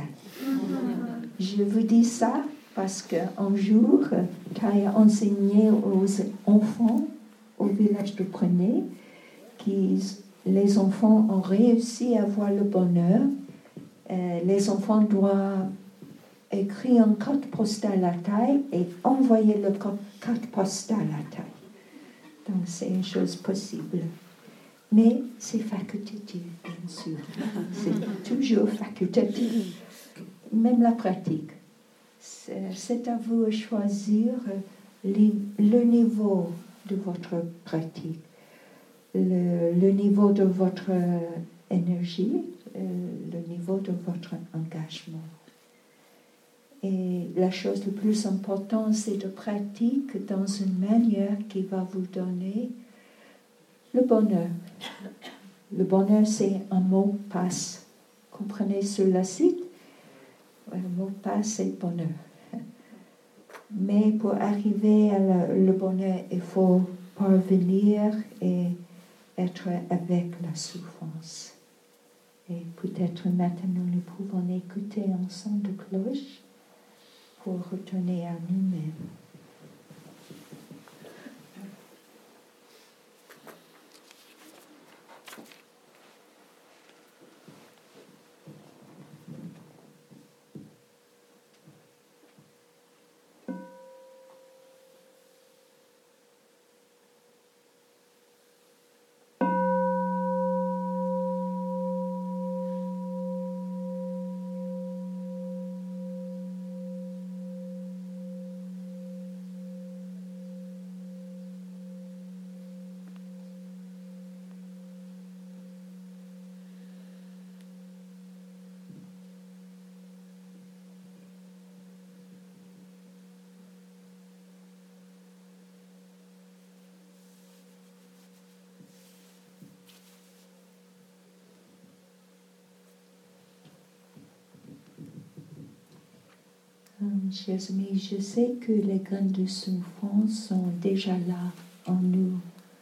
Je vous dis ça parce qu'un jour, Thay a enseigné aux enfants au village de Prenay que les enfants ont réussi à voir le bonheur. Euh, les enfants doivent écrire une carte postale à Thay et envoyer le carte postale à Thay. Donc c'est une chose possible. Mais c'est facultatif, bien sûr. C'est toujours facultatif. Même la pratique. C'est, c'est à vous de choisir les, le niveau de votre pratique, le, le niveau de votre énergie, euh, le niveau de votre engagement. Et la chose la plus importante, c'est de pratiquer dans une manière qui va vous donner le bonheur. Le bonheur, c'est un mot passe. Comprenez sur le site, le mot passe, c'est bonheur. Mais pour arriver à la, le bonheur, il faut parvenir et être avec la souffrance. Et peut-être maintenant, nous pouvons écouter un son de cloche pour retourner à nous-mêmes. Chers amis, je sais que les graines de souffrance sont déjà là en nous.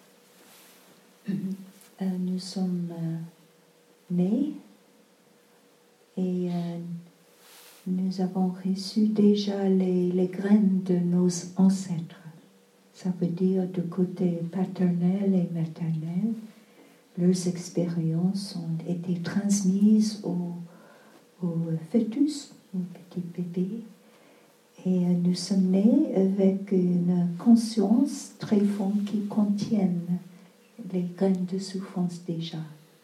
Euh, nous sommes euh, nés et euh, nous avons reçu déjà les, les graines de nos ancêtres. Ça veut dire du côté paternel et maternel, leurs expériences ont été transmises au, au fœtus, au petit bébé. Et nous sommes nés avec une conscience très forte qui contient les graines de souffrance déjà.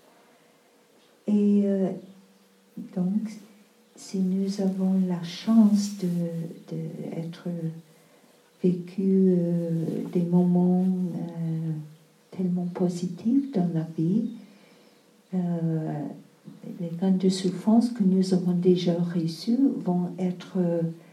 Et euh, donc, si nous avons la chance d'être de, de vécu euh, des moments euh, tellement positifs dans la vie, euh, les graines de souffrance que nous avons déjà reçues vont être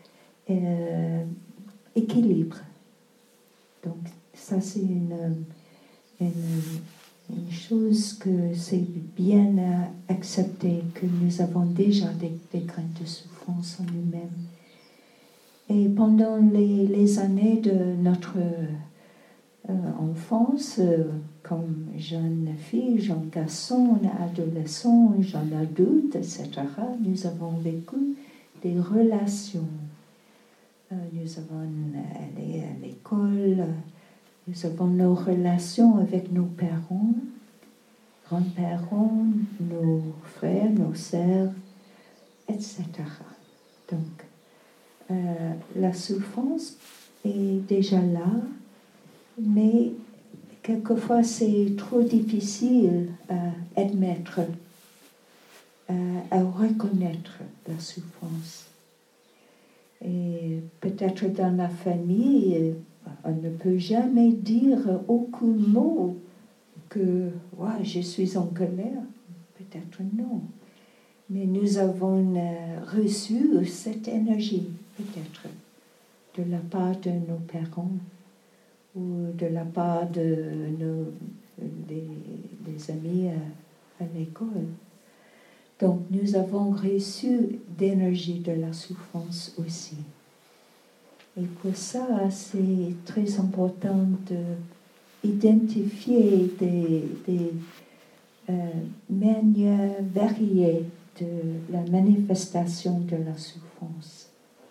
Euh, équilibre. Donc ça c'est une, une, une chose que c'est bien à accepter, que nous avons déjà des, des grains de souffrance en nous-mêmes. Et pendant les, les années de notre euh, enfance, euh, comme jeune fille, jeune garçon, adolescent, jeune adulte, et cetera, nous avons vécu des relations. Euh, nous avons allé à l'école, nous avons nos relations avec nos parents, grands-parents, nos frères, nos sœurs, et cetera. Donc, euh, la souffrance est déjà là, mais quelquefois c'est trop difficile à admettre, à, à reconnaître la souffrance. Et peut-être dans la famille, on ne peut jamais dire aucun mot que ouais, je suis en colère. Peut-être non. Mais nous avons euh, reçu cette énergie, peut-être, de la part de nos parents ou de la part de nos des, des amis à, à l'école. Donc, nous avons reçu d'énergie de la souffrance aussi. Et pour ça, c'est très important d'identifier des, des euh, manières variées de la manifestation de la souffrance.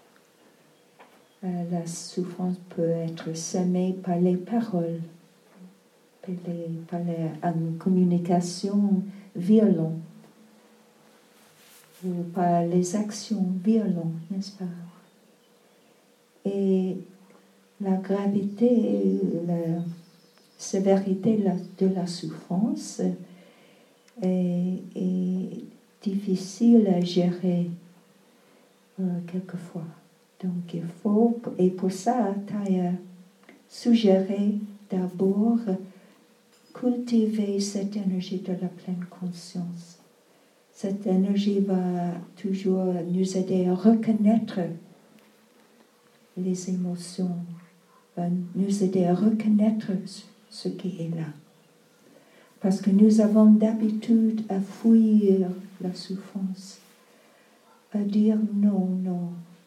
Euh, la souffrance peut être semée par les paroles, par, les, par les, une communication violente, ou par les actions violentes, n'est-ce pas? Et la gravité et la sévérité de la souffrance est, est difficile à gérer euh, quelquefois. Donc il faut, et pour ça, Taya suggérait d'abord cultiver cette énergie de la pleine conscience. Cette énergie va toujours nous aider à reconnaître les émotions, va nous aider à reconnaître ce qui est là. Parce que nous avons d'habitude à fuir la souffrance, à dire non, non,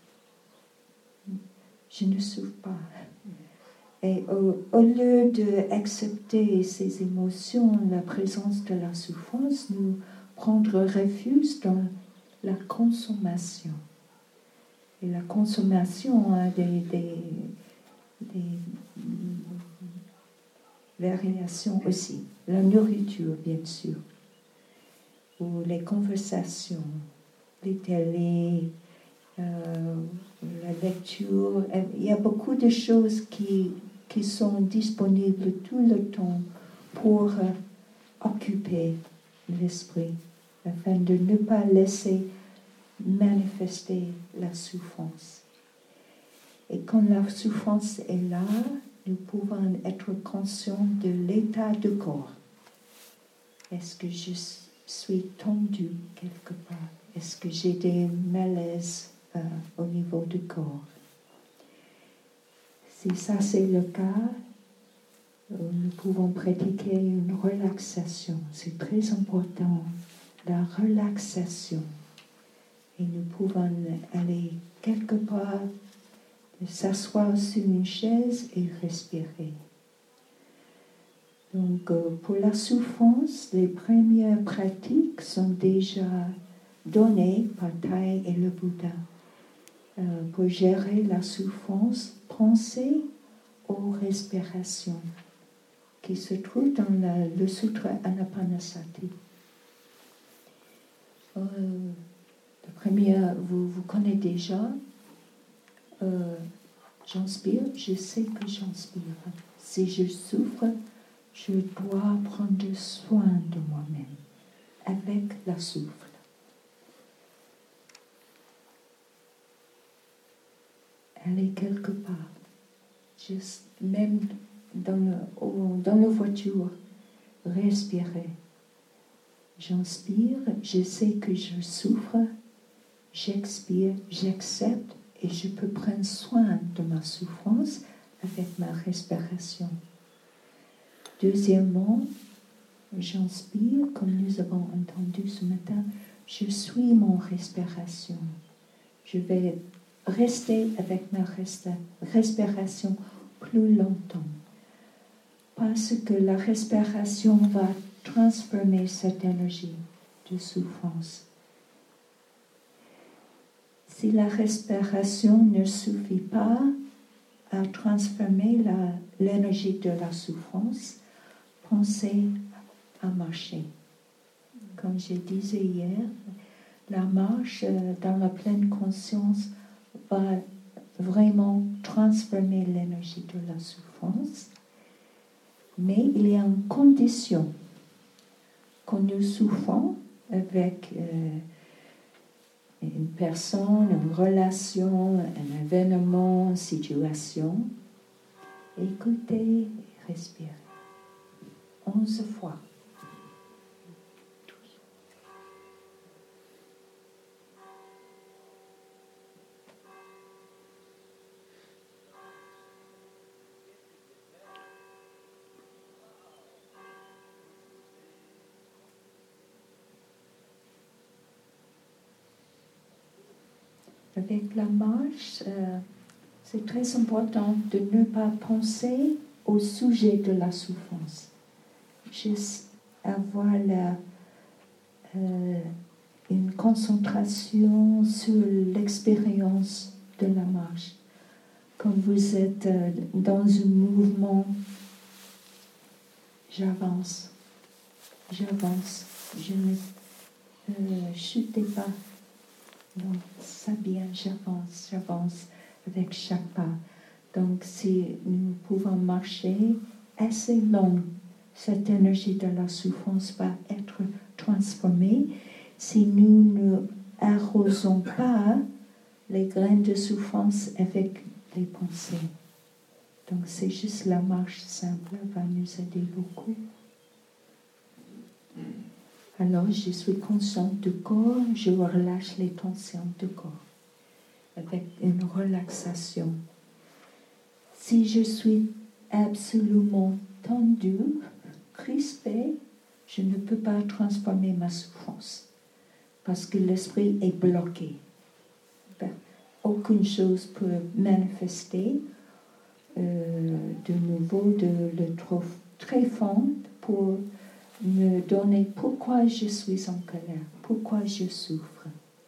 je ne souffre pas. Et au, au lieu d'accepter ces émotions, la présence de la souffrance, nous prendre refuge dans la consommation. Et la consommation a des, des, des variations aussi. La nourriture, bien sûr, ou les conversations, les télés, euh, la lecture. Il y a beaucoup de choses qui, qui sont disponibles tout le temps pour euh, occuper l'esprit, afin de ne pas laisser manifester la souffrance. Et quand la souffrance est là, nous pouvons être conscients de l'état du corps. Est-ce que je suis tendue quelque part? Est-ce que j'ai des malaises euh, au niveau du corps? Si ça c'est le cas, nous pouvons pratiquer une relaxation. C'est très important, la relaxation. Et nous pouvons aller quelque part, s'asseoir sur une chaise et respirer. Donc, pour la souffrance, les premières pratiques sont déjà données par Thay et le Bouddha. Euh, pour gérer la souffrance, pensez aux respirations qui se trouvent dans la, le Sutra Anapanasati. Euh, la première, vous, vous connaissez déjà. Euh, j'inspire, je sais que j'inspire. Si je souffre, je dois prendre soin de moi-même avec la souffle. Aller quelque part, juste même dans, le, dans la voiture, respirer. J'inspire, je sais que je souffre, j'expire, j'accepte et je peux prendre soin de ma souffrance avec ma respiration. Deuxièmement, j'inspire, comme nous avons entendu ce matin, je suis mon respiration. Je vais rester avec ma respiration plus longtemps. Parce que la respiration va transformer cette énergie de souffrance. Si la respiration ne suffit pas à transformer la, l'énergie de la souffrance, pensez à marcher. Comme je disais hier, la marche dans la pleine conscience va vraiment transformer l'énergie de la souffrance. Mais il y a une condition. Quand nous souffrons avec euh, une personne, une relation, un événement, une situation, écoutez et respirez. Onze fois. Avec la marche, euh, c'est très important de ne pas penser au sujet de la souffrance. Juste avoir la, euh, une concentration sur l'expérience de la marche. Quand vous êtes euh, dans un mouvement, j'avance, j'avance, je ne euh, chutez pas. Non, ça bien, j'avance, j'avance avec chaque pas. Donc, si nous pouvons marcher assez long, cette énergie de la souffrance va être transformée. Si nous ne arrosons pas les graines de souffrance avec les pensées. Donc, c'est juste la marche simple va nous aider beaucoup. Alors, je suis consciente du corps, je relâche les tensions du corps avec une relaxation. Si je suis absolument tendue, crispée, je ne peux pas transformer ma souffrance parce que l'esprit est bloqué. Ben, aucune chose peut manifester euh, de nouveau de le trop, très fond pour me donner pourquoi je suis en colère, pourquoi je souffre.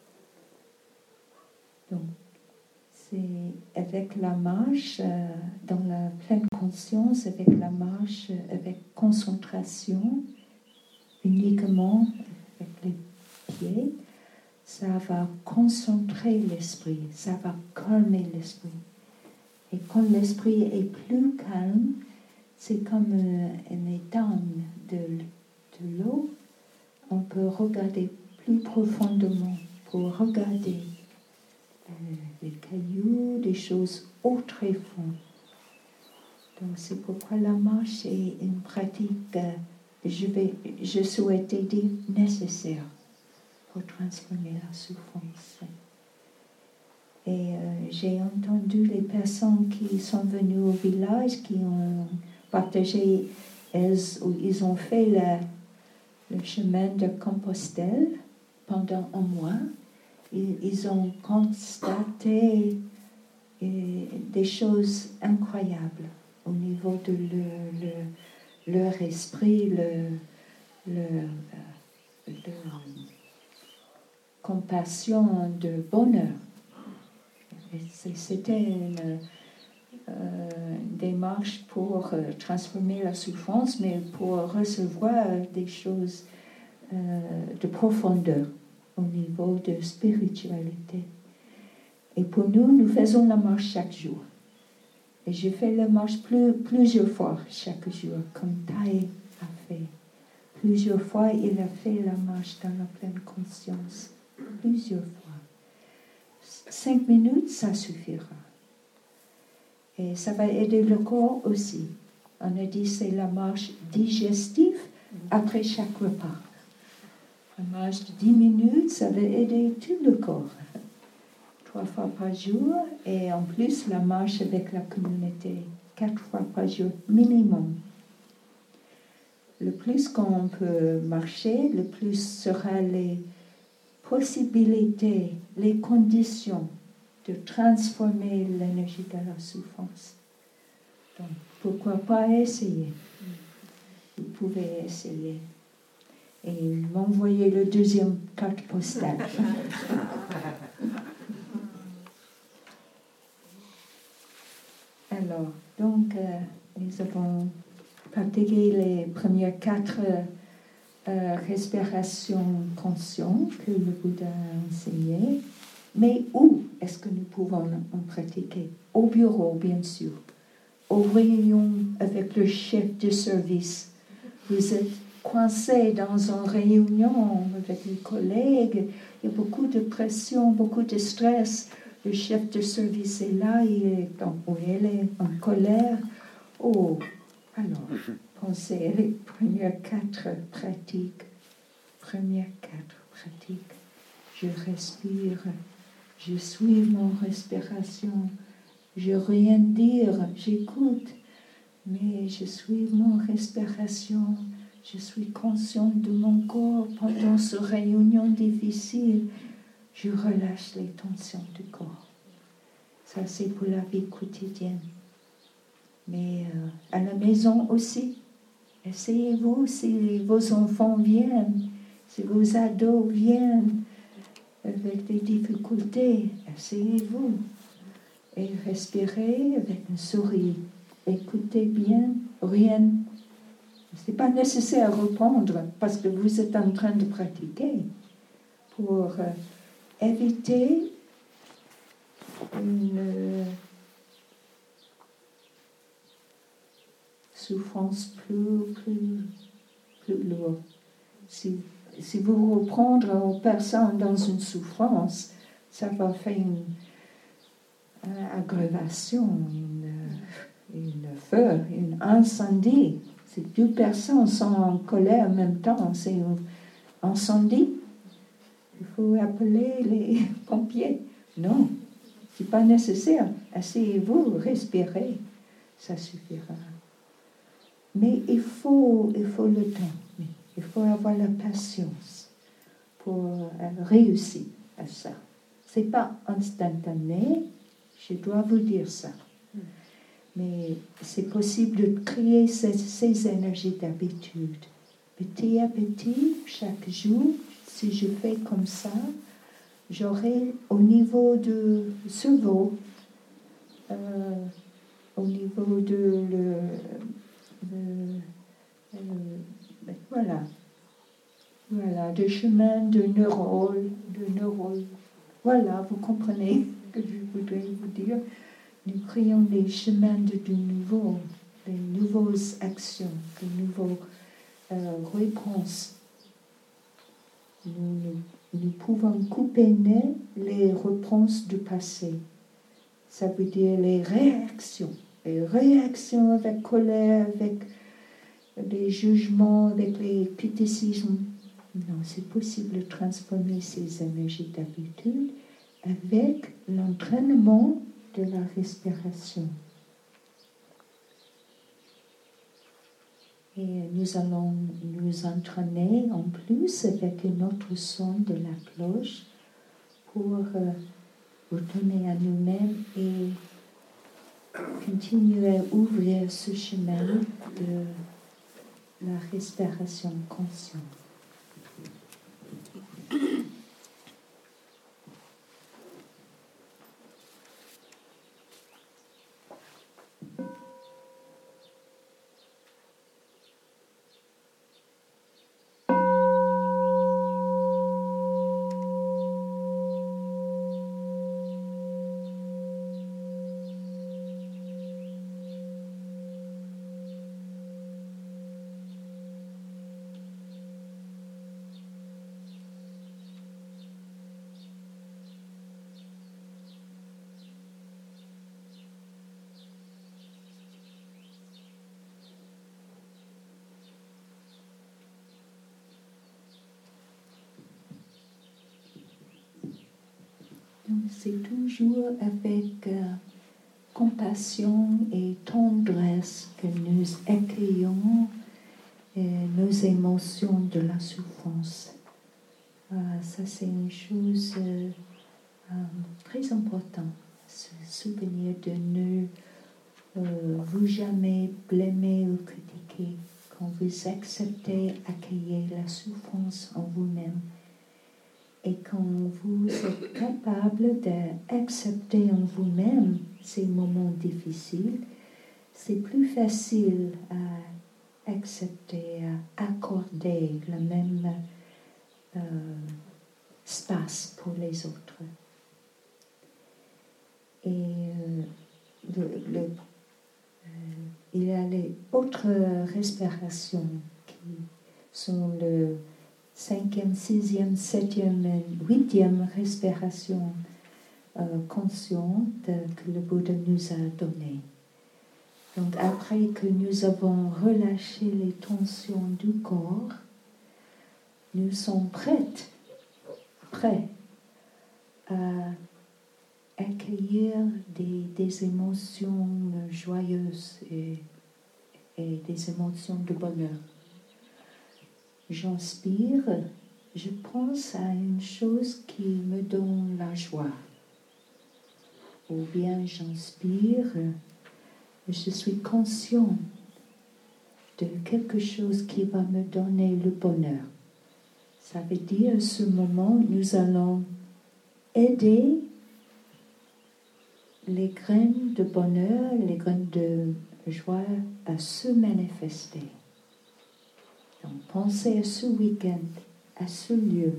Donc, c'est avec la marche, euh, dans la pleine conscience, avec la marche, euh, avec concentration, uniquement avec les pieds, ça va concentrer l'esprit, ça va calmer l'esprit. Et quand l'esprit est plus calme, c'est comme euh, un étang de de l'eau, on peut regarder plus profondément pour regarder euh, les cailloux, des choses au très fond. Donc c'est pourquoi la marche est une pratique, euh, je, vais, je souhaitais dire nécessaire pour transformer la souffrance. Et euh, j'ai entendu les personnes qui sont venues au village, qui ont partagé, elles, ils ont fait la le chemin de Compostelle pendant un mois. Ils, ils ont constaté et, des choses incroyables au niveau de le, le, leur esprit, le, le, le compassion, de bonheur. Et c'était une euh, démarche pour euh, transformer la souffrance, mais pour recevoir des choses euh, de profondeur au niveau de spiritualité. Et pour nous, nous faisons la marche chaque jour. Et je fais la marche plus, plusieurs fois chaque jour, comme Taï a fait. Plusieurs fois, il a fait la marche dans la pleine conscience. Plusieurs fois. Cinq minutes, ça suffira. Et ça va aider le corps aussi. On a dit que c'est la marche digestive après chaque repas. La marche de dix minutes, ça va aider tout le corps. Trois fois par jour. Et en plus, la marche avec la communauté. Quatre fois par jour minimum. le plus qu'on peut marcher, le plus sera les possibilités, les conditions de transformer l'énergie de la souffrance. Donc, pourquoi pas essayer? Vous pouvez essayer. Et m'envoyer le deuxième carte postale. Alors, donc, euh, nous avons pratiqué les premières quatre euh, respirations conscientes que le Bouddha a enseignées. Mais où est-ce que nous pouvons en pratiquer? Au bureau, bien sûr. Aux réunions avec le chef de service. Vous êtes coincé dans une réunion avec les collègues. Il y a beaucoup de pression, beaucoup de stress. Le chef de service est là, il est en, ou elle est en colère. Oh, alors, pensez les premières quatre pratiques. Premières quatre pratiques. Je respire, je suis mon respiration, je rien dire, j'écoute, mais je suis mon respiration, je suis consciente de mon corps pendant cette réunion difficile. Je relâche les tensions du corps. Ça, c'est pour la vie quotidienne. Mais euh, à la maison aussi, essayez-vous si vos enfants viennent, si vos ados viennent avec des difficultés, essayez-vous. Et respirez avec un sourire. Écoutez bien, rien. Ce n'est pas nécessaire de répondre parce que vous êtes en train de pratiquer pour euh, éviter une euh, souffrance plus, plus, plus lourde. Si, si vous reprendre aux personnes dans une souffrance, ça va faire une euh, aggravation, une, une feu, un incendie. Si deux personnes sont en colère en même temps, c'est un incendie. Il faut appeler les pompiers. Non, ce n'est pas nécessaire. Asseyez-vous, respirez, ça suffira. Mais il faut, il faut le temps. Il faut avoir la patience pour réussir à ça. Ce n'est pas instantané, je dois vous dire ça. Mais c'est possible de créer ces, ces énergies d'habitude. Petit à petit, chaque jour, si je fais comme ça, j'aurai au niveau du cerveau, euh, au niveau de le, le, le voilà, voilà, de chemin de neurones, de neurones. Voilà, vous comprenez ce que je voudrais vous dire. Nous créons des chemins de, de nouveau, des nouvelles actions, de nouvelles euh, réponses. Nous, nous, nous pouvons couper net les réponses du passé. Ça veut dire les réactions. Les réactions avec colère, avec les jugements, avec les criticismes. Non, c'est possible de transformer ces énergies d'habitude avec l'entraînement de la respiration. Et nous allons nous entraîner en plus avec un autre son de la cloche pour euh, retourner à nous-mêmes et continuer à ouvrir ce chemin de la respiration consciente. C'est toujours avec euh, compassion et tendresse que nous accueillons et nos émotions de la souffrance. Euh, ça, c'est une chose euh, euh, très importante. Se souvenir de ne euh, vous jamais blâmer ou critiquer quand vous acceptez, accueillez la souffrance en vous-même. Et quand vous êtes capable d'accepter en vous-même ces moments difficiles, c'est plus facile à accepter, à accorder le même euh, espace pour les autres. Et euh, le, le, euh, il y a les autres respirations qui sont le cinquième, sixième, septième et huitième respiration euh, consciente que le Bouddha nous a donnée. Donc après que nous avons relâché les tensions du corps, nous sommes prêtes, prêts à accueillir des, des émotions joyeuses et, et des émotions de bonheur. J'inspire, je pense à une chose qui me donne la joie. Ou bien j'inspire, je suis conscient de quelque chose qui va me donner le bonheur. Ça veut dire, à ce moment, nous allons aider les graines de bonheur, les graines de joie à se manifester. Donc, pensez à ce week-end, à ce lieu.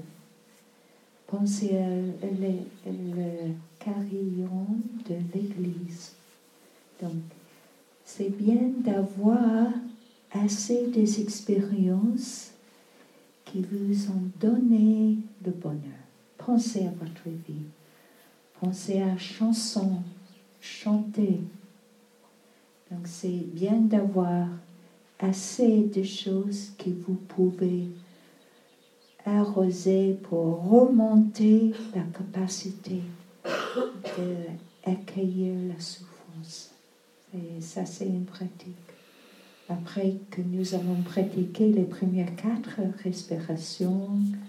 Pensez à le, le carillon de l'église. Donc, c'est bien d'avoir assez des expériences qui vous ont donné le bonheur. Pensez à votre vie. Pensez à chansons, chanter. Donc, c'est bien d'avoir assez de choses que vous pouvez arroser pour remonter la capacité d'accueillir la souffrance. Et ça, c'est une pratique. Après que nous avons pratiqué les premières quatre respirations,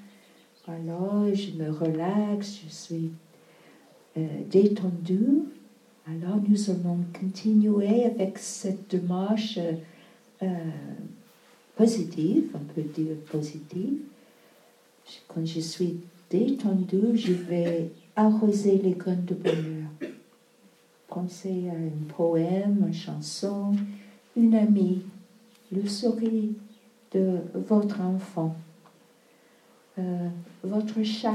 alors je me relaxe, je suis euh, détendue. Alors nous allons continuer avec cette démarche euh, positive, on peut dire positive. Quand je suis détendue, je vais arroser les graines de bonheur. Pensez à un poème, une chanson, une amie, le sourire de votre enfant, euh, votre chat,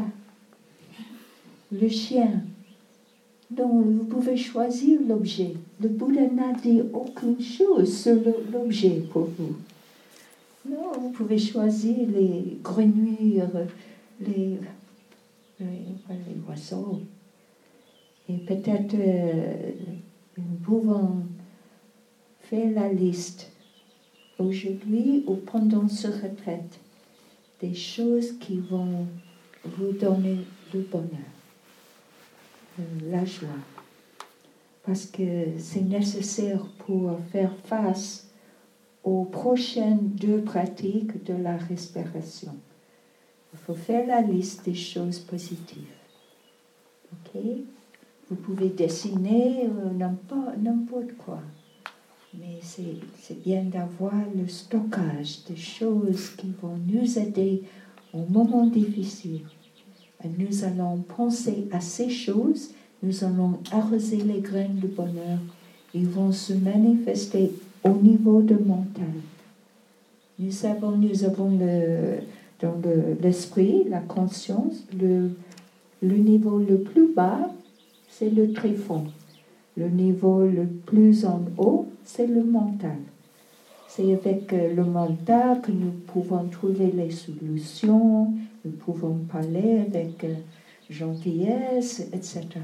le chien. Donc, vous pouvez choisir l'objet. Le Bouddha n'a dit aucune chose sur l'objet pour vous. Non, vous pouvez choisir les grenouilles, les, les, les oiseaux. Et peut-être euh, nous pouvons faire la liste aujourd'hui ou pendant ce retraite des choses qui vont vous donner le bonheur, la joie. Parce que c'est nécessaire pour faire face aux prochaines deux pratiques de la respiration. Il faut faire la liste des choses positives. Ok? Vous pouvez dessiner euh, n'importe, n'importe quoi. Mais c'est, c'est bien d'avoir le stockage des choses qui vont nous aider au moment difficile. Et nous allons penser à ces choses, nous allons arroser les graines de bonheur. Ils vont se manifester au niveau de mental. Nous savons, nous avons le, dans le, l'esprit, la conscience, le, le niveau le plus bas, c'est le tréfonds. Le niveau le plus en haut, c'est le mental. C'est avec le mental que nous pouvons trouver les solutions, nous pouvons parler avec gentillesse, et cetera.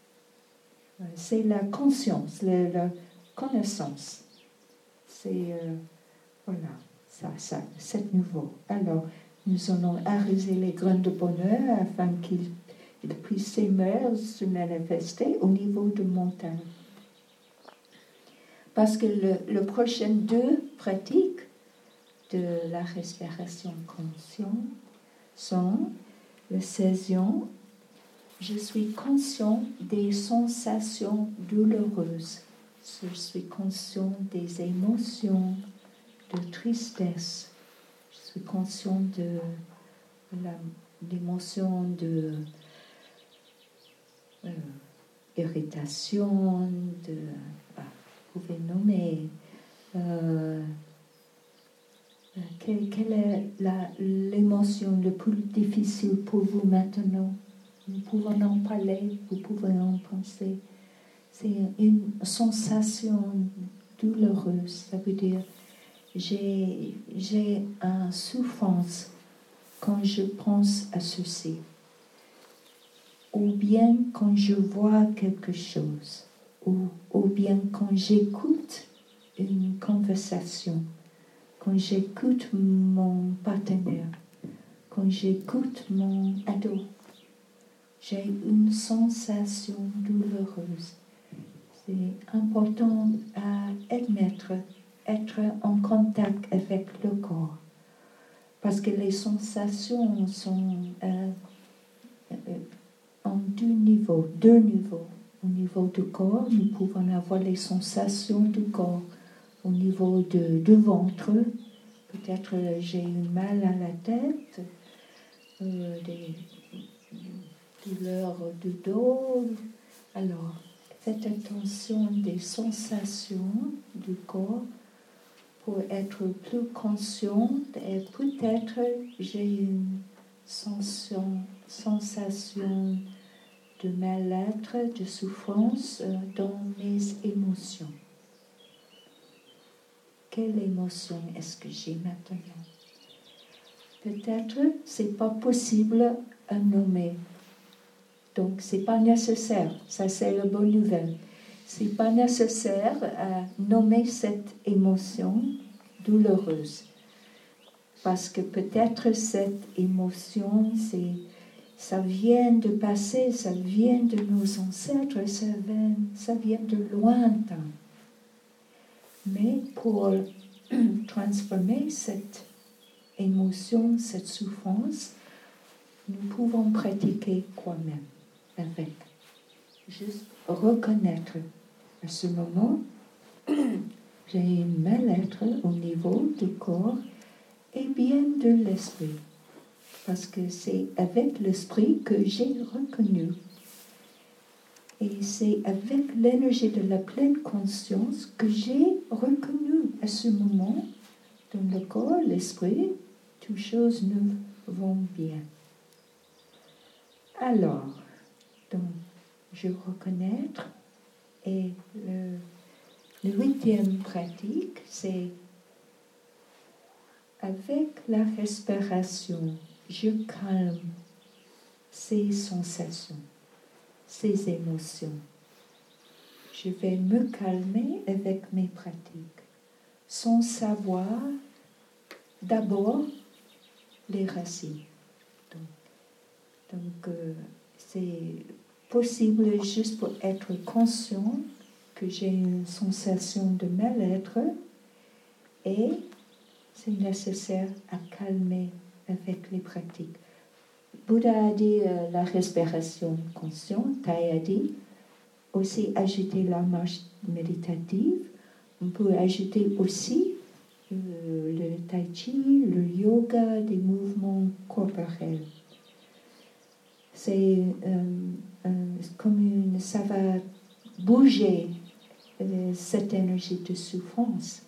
C'est la conscience, la, la connaissance. C'est, euh, voilà, ça, ça, c'est nouveau. Alors, nous allons arroser les graines de bonheur afin qu'ils il puisse s'émerger, se manifester au niveau du mental. Parce que le, le prochain deux pratiques de la respiration consciente sont la session. Je suis conscient des sensations douloureuses. Je suis conscient des émotions de tristesse. Je suis conscient de la, l'émotion de euh, irritation, de, bah, vous pouvez nommer. Euh, quelle, quelle est la, l'émotion la plus difficile pour vous maintenant? Nous pouvons en parler, vous pouvez en penser. C'est une sensation douloureuse, ça veut dire j'ai, j'ai une souffrance quand je pense à ceci, ou bien quand je vois quelque chose, ou, ou bien quand j'écoute une conversation, quand j'écoute mon partenaire, quand j'écoute mon ado. J'ai une sensation douloureuse. C'est important à admettre, être en contact avec le corps. Parce que les sensations sont euh, euh, en deux niveaux, deux niveaux. Au niveau du corps, nous pouvons avoir les sensations du corps. Au niveau de, du ventre, peut-être j'ai eu mal à la tête, euh, des douleurs de dos. Alors, faites attention des sensations du corps pour être plus consciente et peut-être j'ai une sensation, sensation de mal-être, de souffrance dans mes émotions. Quelle émotion est-ce que j'ai maintenant? Peut-être c'est pas possible à nommer. Donc, ce n'est pas nécessaire. Ça, c'est la bonne nouvelle. Ce n'est pas nécessaire à nommer cette émotion douloureuse. Parce que peut-être cette émotion, c'est, ça vient de passer, ça vient de nos ancêtres, ça vient, ça vient de lointain. Mais pour transformer cette émotion, cette souffrance, nous pouvons pratiquer quoi même avec. Juste reconnaître à ce moment, j'ai une mal-être au niveau du corps et bien de l'esprit. Parce que c'est avec l'esprit que j'ai reconnu. Et c'est avec l'énergie de la pleine conscience que j'ai reconnu à ce moment, dans le corps, l'esprit, toutes choses nous vont bien. Alors, donc, je reconnais, et le, le huitième pratique, c'est avec la respiration, je calme ces sensations, ces émotions. Je vais me calmer avec mes pratiques, sans savoir d'abord les racines. Donc, donc euh, c'est possible juste pour être conscient que j'ai une sensation de mal-être et c'est nécessaire à calmer avec les pratiques. Bouddha a dit euh, la respiration consciente, Tai a dit aussi ajouter la marche méditative. On peut ajouter aussi euh, le tai chi, le yoga, des mouvements corporels. C'est euh, euh, comme une, ça va bouger euh, cette énergie de souffrance.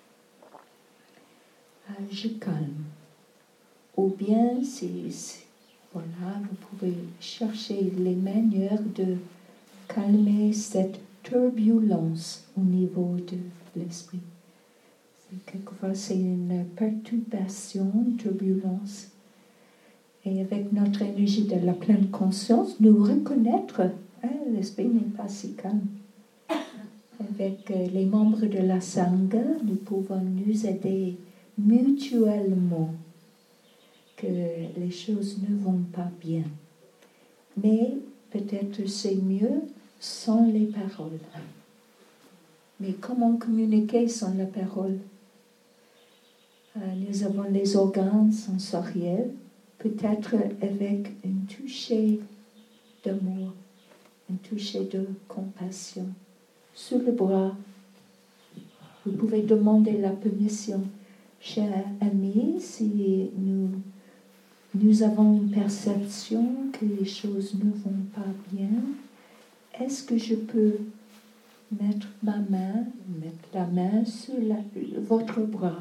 Euh, je calme. Ou bien, si, si, voilà, vous pouvez chercher les manières de calmer cette turbulence au niveau de l'esprit. C'est, quelquefois, c'est une perturbation, une turbulence. Et avec notre énergie de la pleine conscience, nous reconnaître, hein, l'esprit n'est pas si calme. Avec euh, les membres de la Sangha, nous pouvons nous aider mutuellement que les choses ne vont pas bien. Mais peut-être c'est mieux sans les paroles. Mais comment communiquer sans la parole? Euh, nous avons les organes sensoriels, peut-être avec un toucher d'amour, un toucher de compassion. Sur le bras, vous pouvez demander la permission. Cher ami, si nous, nous avons une perception que les choses ne vont pas bien, est-ce que je peux mettre ma main, mettre la main sur la, votre bras?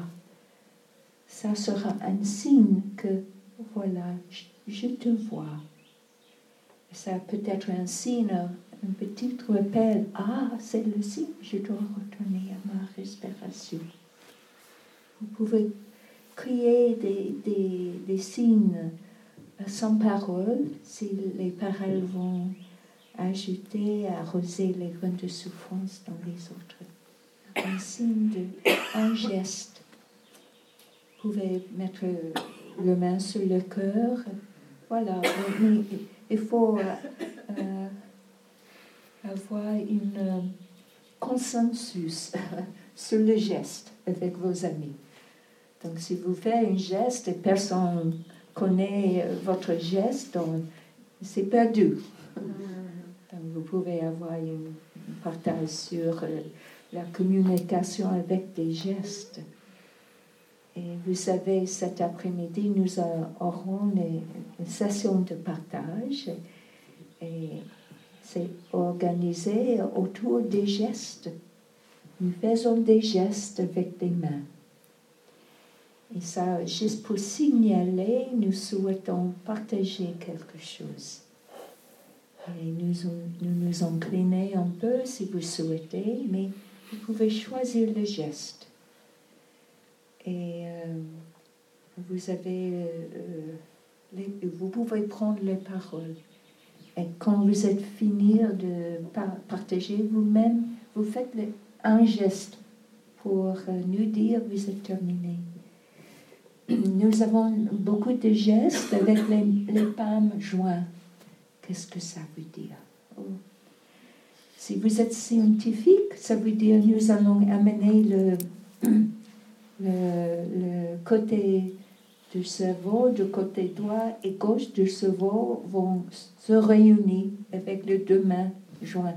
Ça sera un signe que, voilà, je, je te vois. Ça peut être un signe, un petit rappel. Ah, c'est le signe, je dois retourner à ma respiration. Vous pouvez créer des, des, des signes sans parole, si les paroles vont ajouter, arroser les grains de souffrance dans les autres. Un signe, de, un geste. Vous pouvez mettre la main sur le cœur. Voilà, mais il faut euh, avoir un consensus sur le geste avec vos amis. Donc, si vous faites un geste et personne connaît votre geste, donc c'est perdu. Donc, vous pouvez avoir un partage sur la communication avec des gestes. Et vous savez, cet après-midi, nous aurons une, une session de partage. Et c'est organisé autour des gestes. Nous faisons des gestes avec des mains. Et ça, juste pour signaler, nous souhaitons partager quelque chose. Et nous nous, nous incliner un peu si vous souhaitez, mais vous pouvez choisir le geste. Et euh, vous avez, euh, les, vous pouvez prendre les paroles. Et quand vous êtes fini de par, partager vous-même, vous faites le, un geste pour euh, nous dire vous êtes terminé. Nous avons beaucoup de gestes avec les, les palmes jointes. Qu'est-ce que ça veut dire? Oh. Si vous êtes scientifique, ça veut dire nous allons amener le, le, le côté du cerveau, du côté droit et gauche du cerveau vont se réunir avec les deux mains jointes.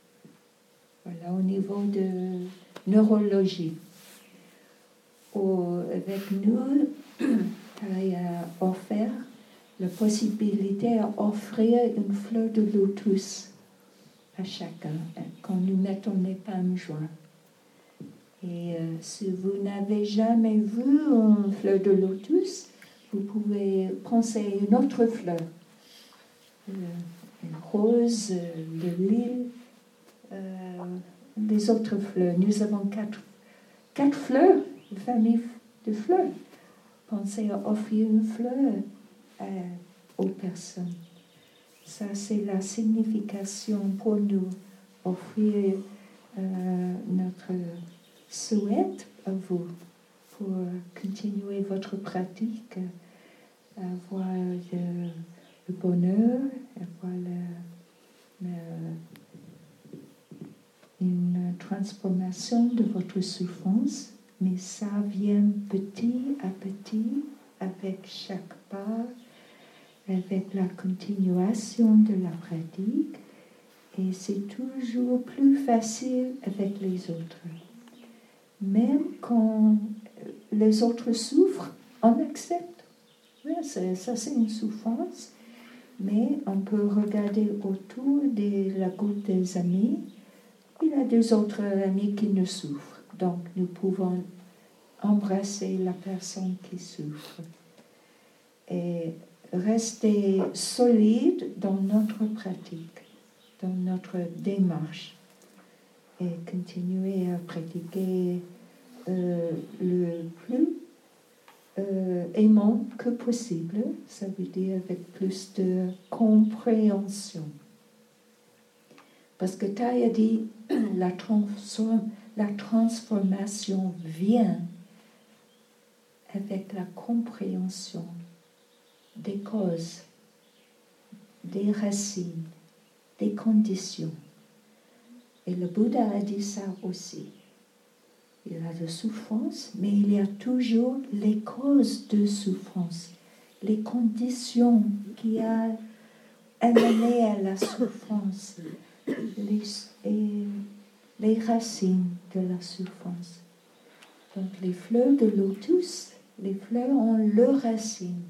Voilà, au niveau de neurologie. Ou avec nous, il a offert la possibilité d'offrir une fleur de lotus à chacun quand nous mettons les palmes jointes. Et euh, si vous n'avez jamais vu une fleur de lotus, vous pouvez penser à une autre fleur. Euh, une rose, euh, le lys, euh, des autres fleurs. Nous avons quatre, quatre fleurs, une famille de fleurs. Pensez à offrir une fleur à, aux personnes. Ça, c'est la signification pour nous, offrir euh, notre souhait à vous pour continuer votre pratique, avoir le, le bonheur, avoir le, le, une transformation de votre souffrance, mais ça vient petit à petit avec chaque pas, avec la continuation de la pratique, et c'est toujours plus facile avec les autres. Même quand les autres souffrent, on accepte. Oui, c'est, ça, c'est une souffrance, mais on peut regarder autour de la groupe des amis. Il y a deux autres amis qui ne souffrent, donc nous pouvons embrasser la personne qui souffre et rester solide dans notre pratique, dans notre démarche, et continuer à pratiquer euh, le plus euh, aimant que possible, ça veut dire avec plus de compréhension. Parce que Thay a dit, la, transform, la transformation vient avec la compréhension des causes, des racines, des conditions. Et le Bouddha a dit ça aussi. il y a de souffrance, mais il y a toujours les causes de souffrance, les conditions qui ont amené à la souffrance, les, et les racines de la souffrance. Donc les fleurs de lotus, les fleurs ont leurs racines,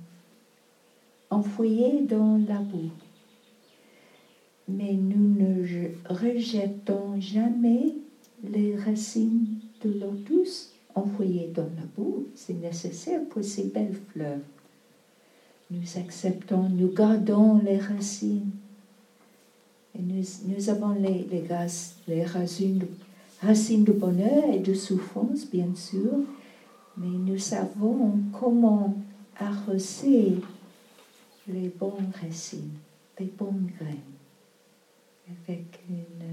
enfouies dans la boue. Mais nous ne rejetons jamais les racines de lotus enfouies dans la boue. C'est nécessaire pour ces belles fleurs. Nous acceptons, nous gardons les racines. Et nous, nous avons les, les, les racines, de, racines de bonheur et de souffrance, bien sûr, mais nous savons comment arroser les bonnes racines, les bonnes graines, avec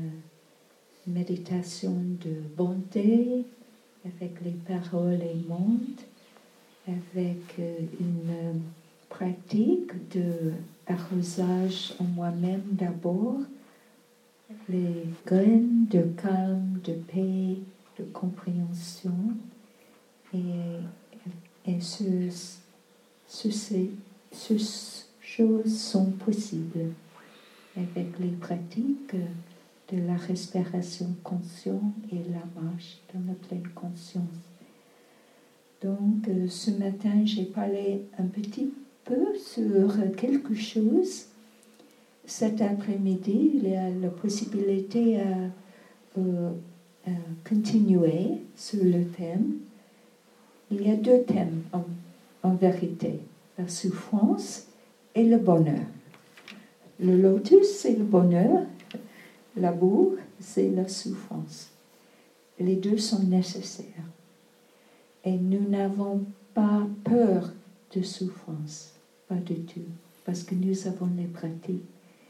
une méditation de bonté, avec les paroles aimantes, avec une pratique de arrosage en moi-même d'abord, les graines de calme, de paix, de compréhension, et, et ce, ce, ces, ces choses sont possibles avec les pratiques de la respiration consciente et la marche dans la pleine conscience. Donc, euh, ce matin, j'ai parlé un petit peu sur quelque chose. Cet après-midi, il y a la possibilité à, euh, à continuer sur le thème. Il y a deux thèmes en, en vérité, la souffrance et le bonheur. Le lotus, c'est le bonheur. La boue, c'est la souffrance. Les deux sont nécessaires. Et nous n'avons pas peur de souffrance, pas du tout, parce que nous avons les pratiques.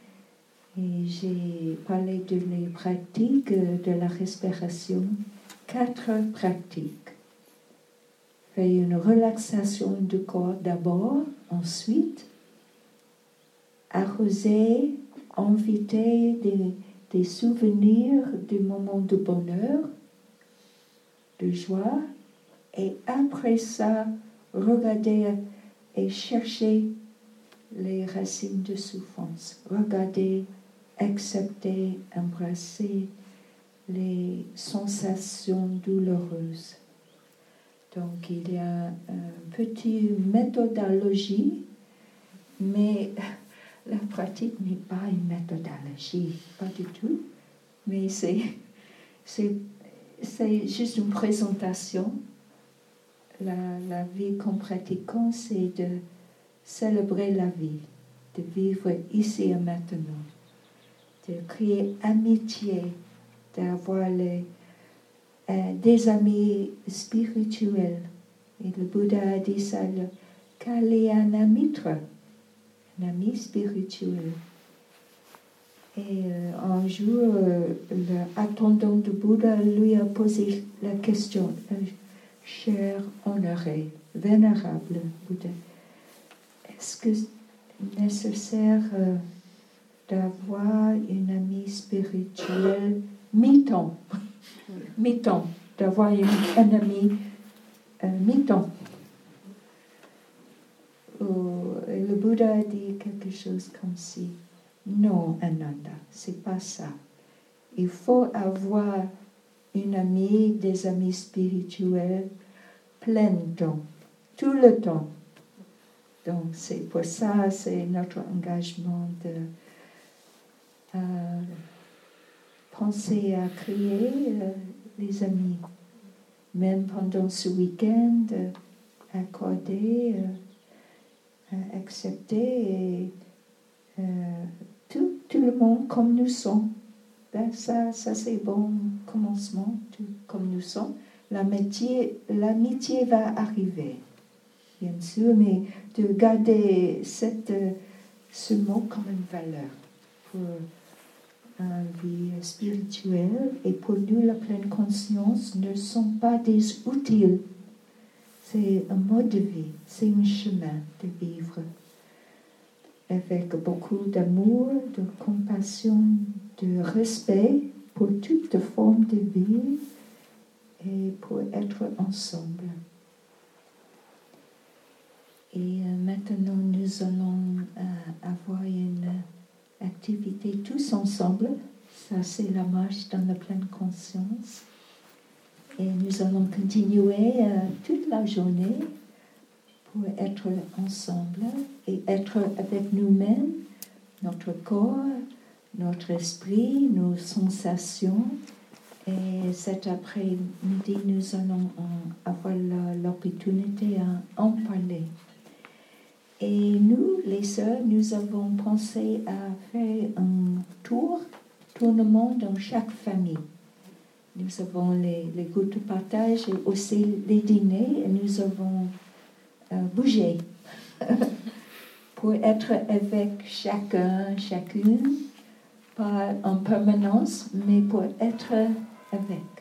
Et j'ai parlé de les pratiques de la respiration, quatre pratiques. Faire une relaxation du corps d'abord, ensuite, arroser, inviter des, des souvenirs des moments de bonheur, de joie, et après ça, regarder et chercher les racines de souffrance. Regarder, accepter, embrasser les sensations douloureuses. Donc, il y a une petite méthodologie, mais la pratique n'est pas une méthodologie, pas du tout. Mais c'est, c'est, c'est juste une présentation. La, la vie qu'en pratiquant, c'est de célébrer la vie, de vivre ici et maintenant, de créer amitié, d'avoir les, euh, des amis spirituels. Et le Bouddha a dit ça, le Kalyanamitra, un ami spirituel. Et euh, un jour, euh, l'attendant du Bouddha lui a posé la question, euh, cher, honoré, vénérable Bouddha, est-ce que c'est nécessaire euh, d'avoir une amie spirituelle mi-temps, mi-temps, d'avoir une, un ami euh, mi-temps? Et le Bouddha a dit quelque chose comme si, non, Ananda, c'est pas ça. Il faut avoir une amie, des amis spirituels, plein temps, tout le temps. Donc, c'est pour ça, c'est notre engagement de euh, penser à créer euh, les amis. Même pendant ce week-end, euh, accorder, euh, euh, accepter et, euh, tout, tout le monde comme nous sommes. Ben, ça, ça c'est bon commencement, tout comme nous sommes. L'amitié, l'amitié va arriver, bien sûr, mais de garder cette, ce mot comme une valeur pour une vie spirituelle. Et pour nous, la pleine conscience ne sont pas des outils. C'est un mode de vie, c'est un chemin de vivre avec beaucoup d'amour, de compassion, de respect pour toutes formes de vie et pour être ensemble. Et euh, maintenant, nous allons euh, avoir une activité tous ensemble. Ça, c'est la marche dans la pleine conscience. Et nous allons continuer euh, toute la journée pour être ensemble et être avec nous-mêmes, notre corps, notre esprit, nos sensations. Et cet après-midi, nous allons avoir l'opportunité à en parler. Et nous, les sœurs, nous avons pensé à faire un tour, tournement dans chaque famille. Nous avons les, les groupes de partage et aussi les dîners et nous avons euh, bougé pour être avec chacun, chacune, pas en permanence, mais pour être avec.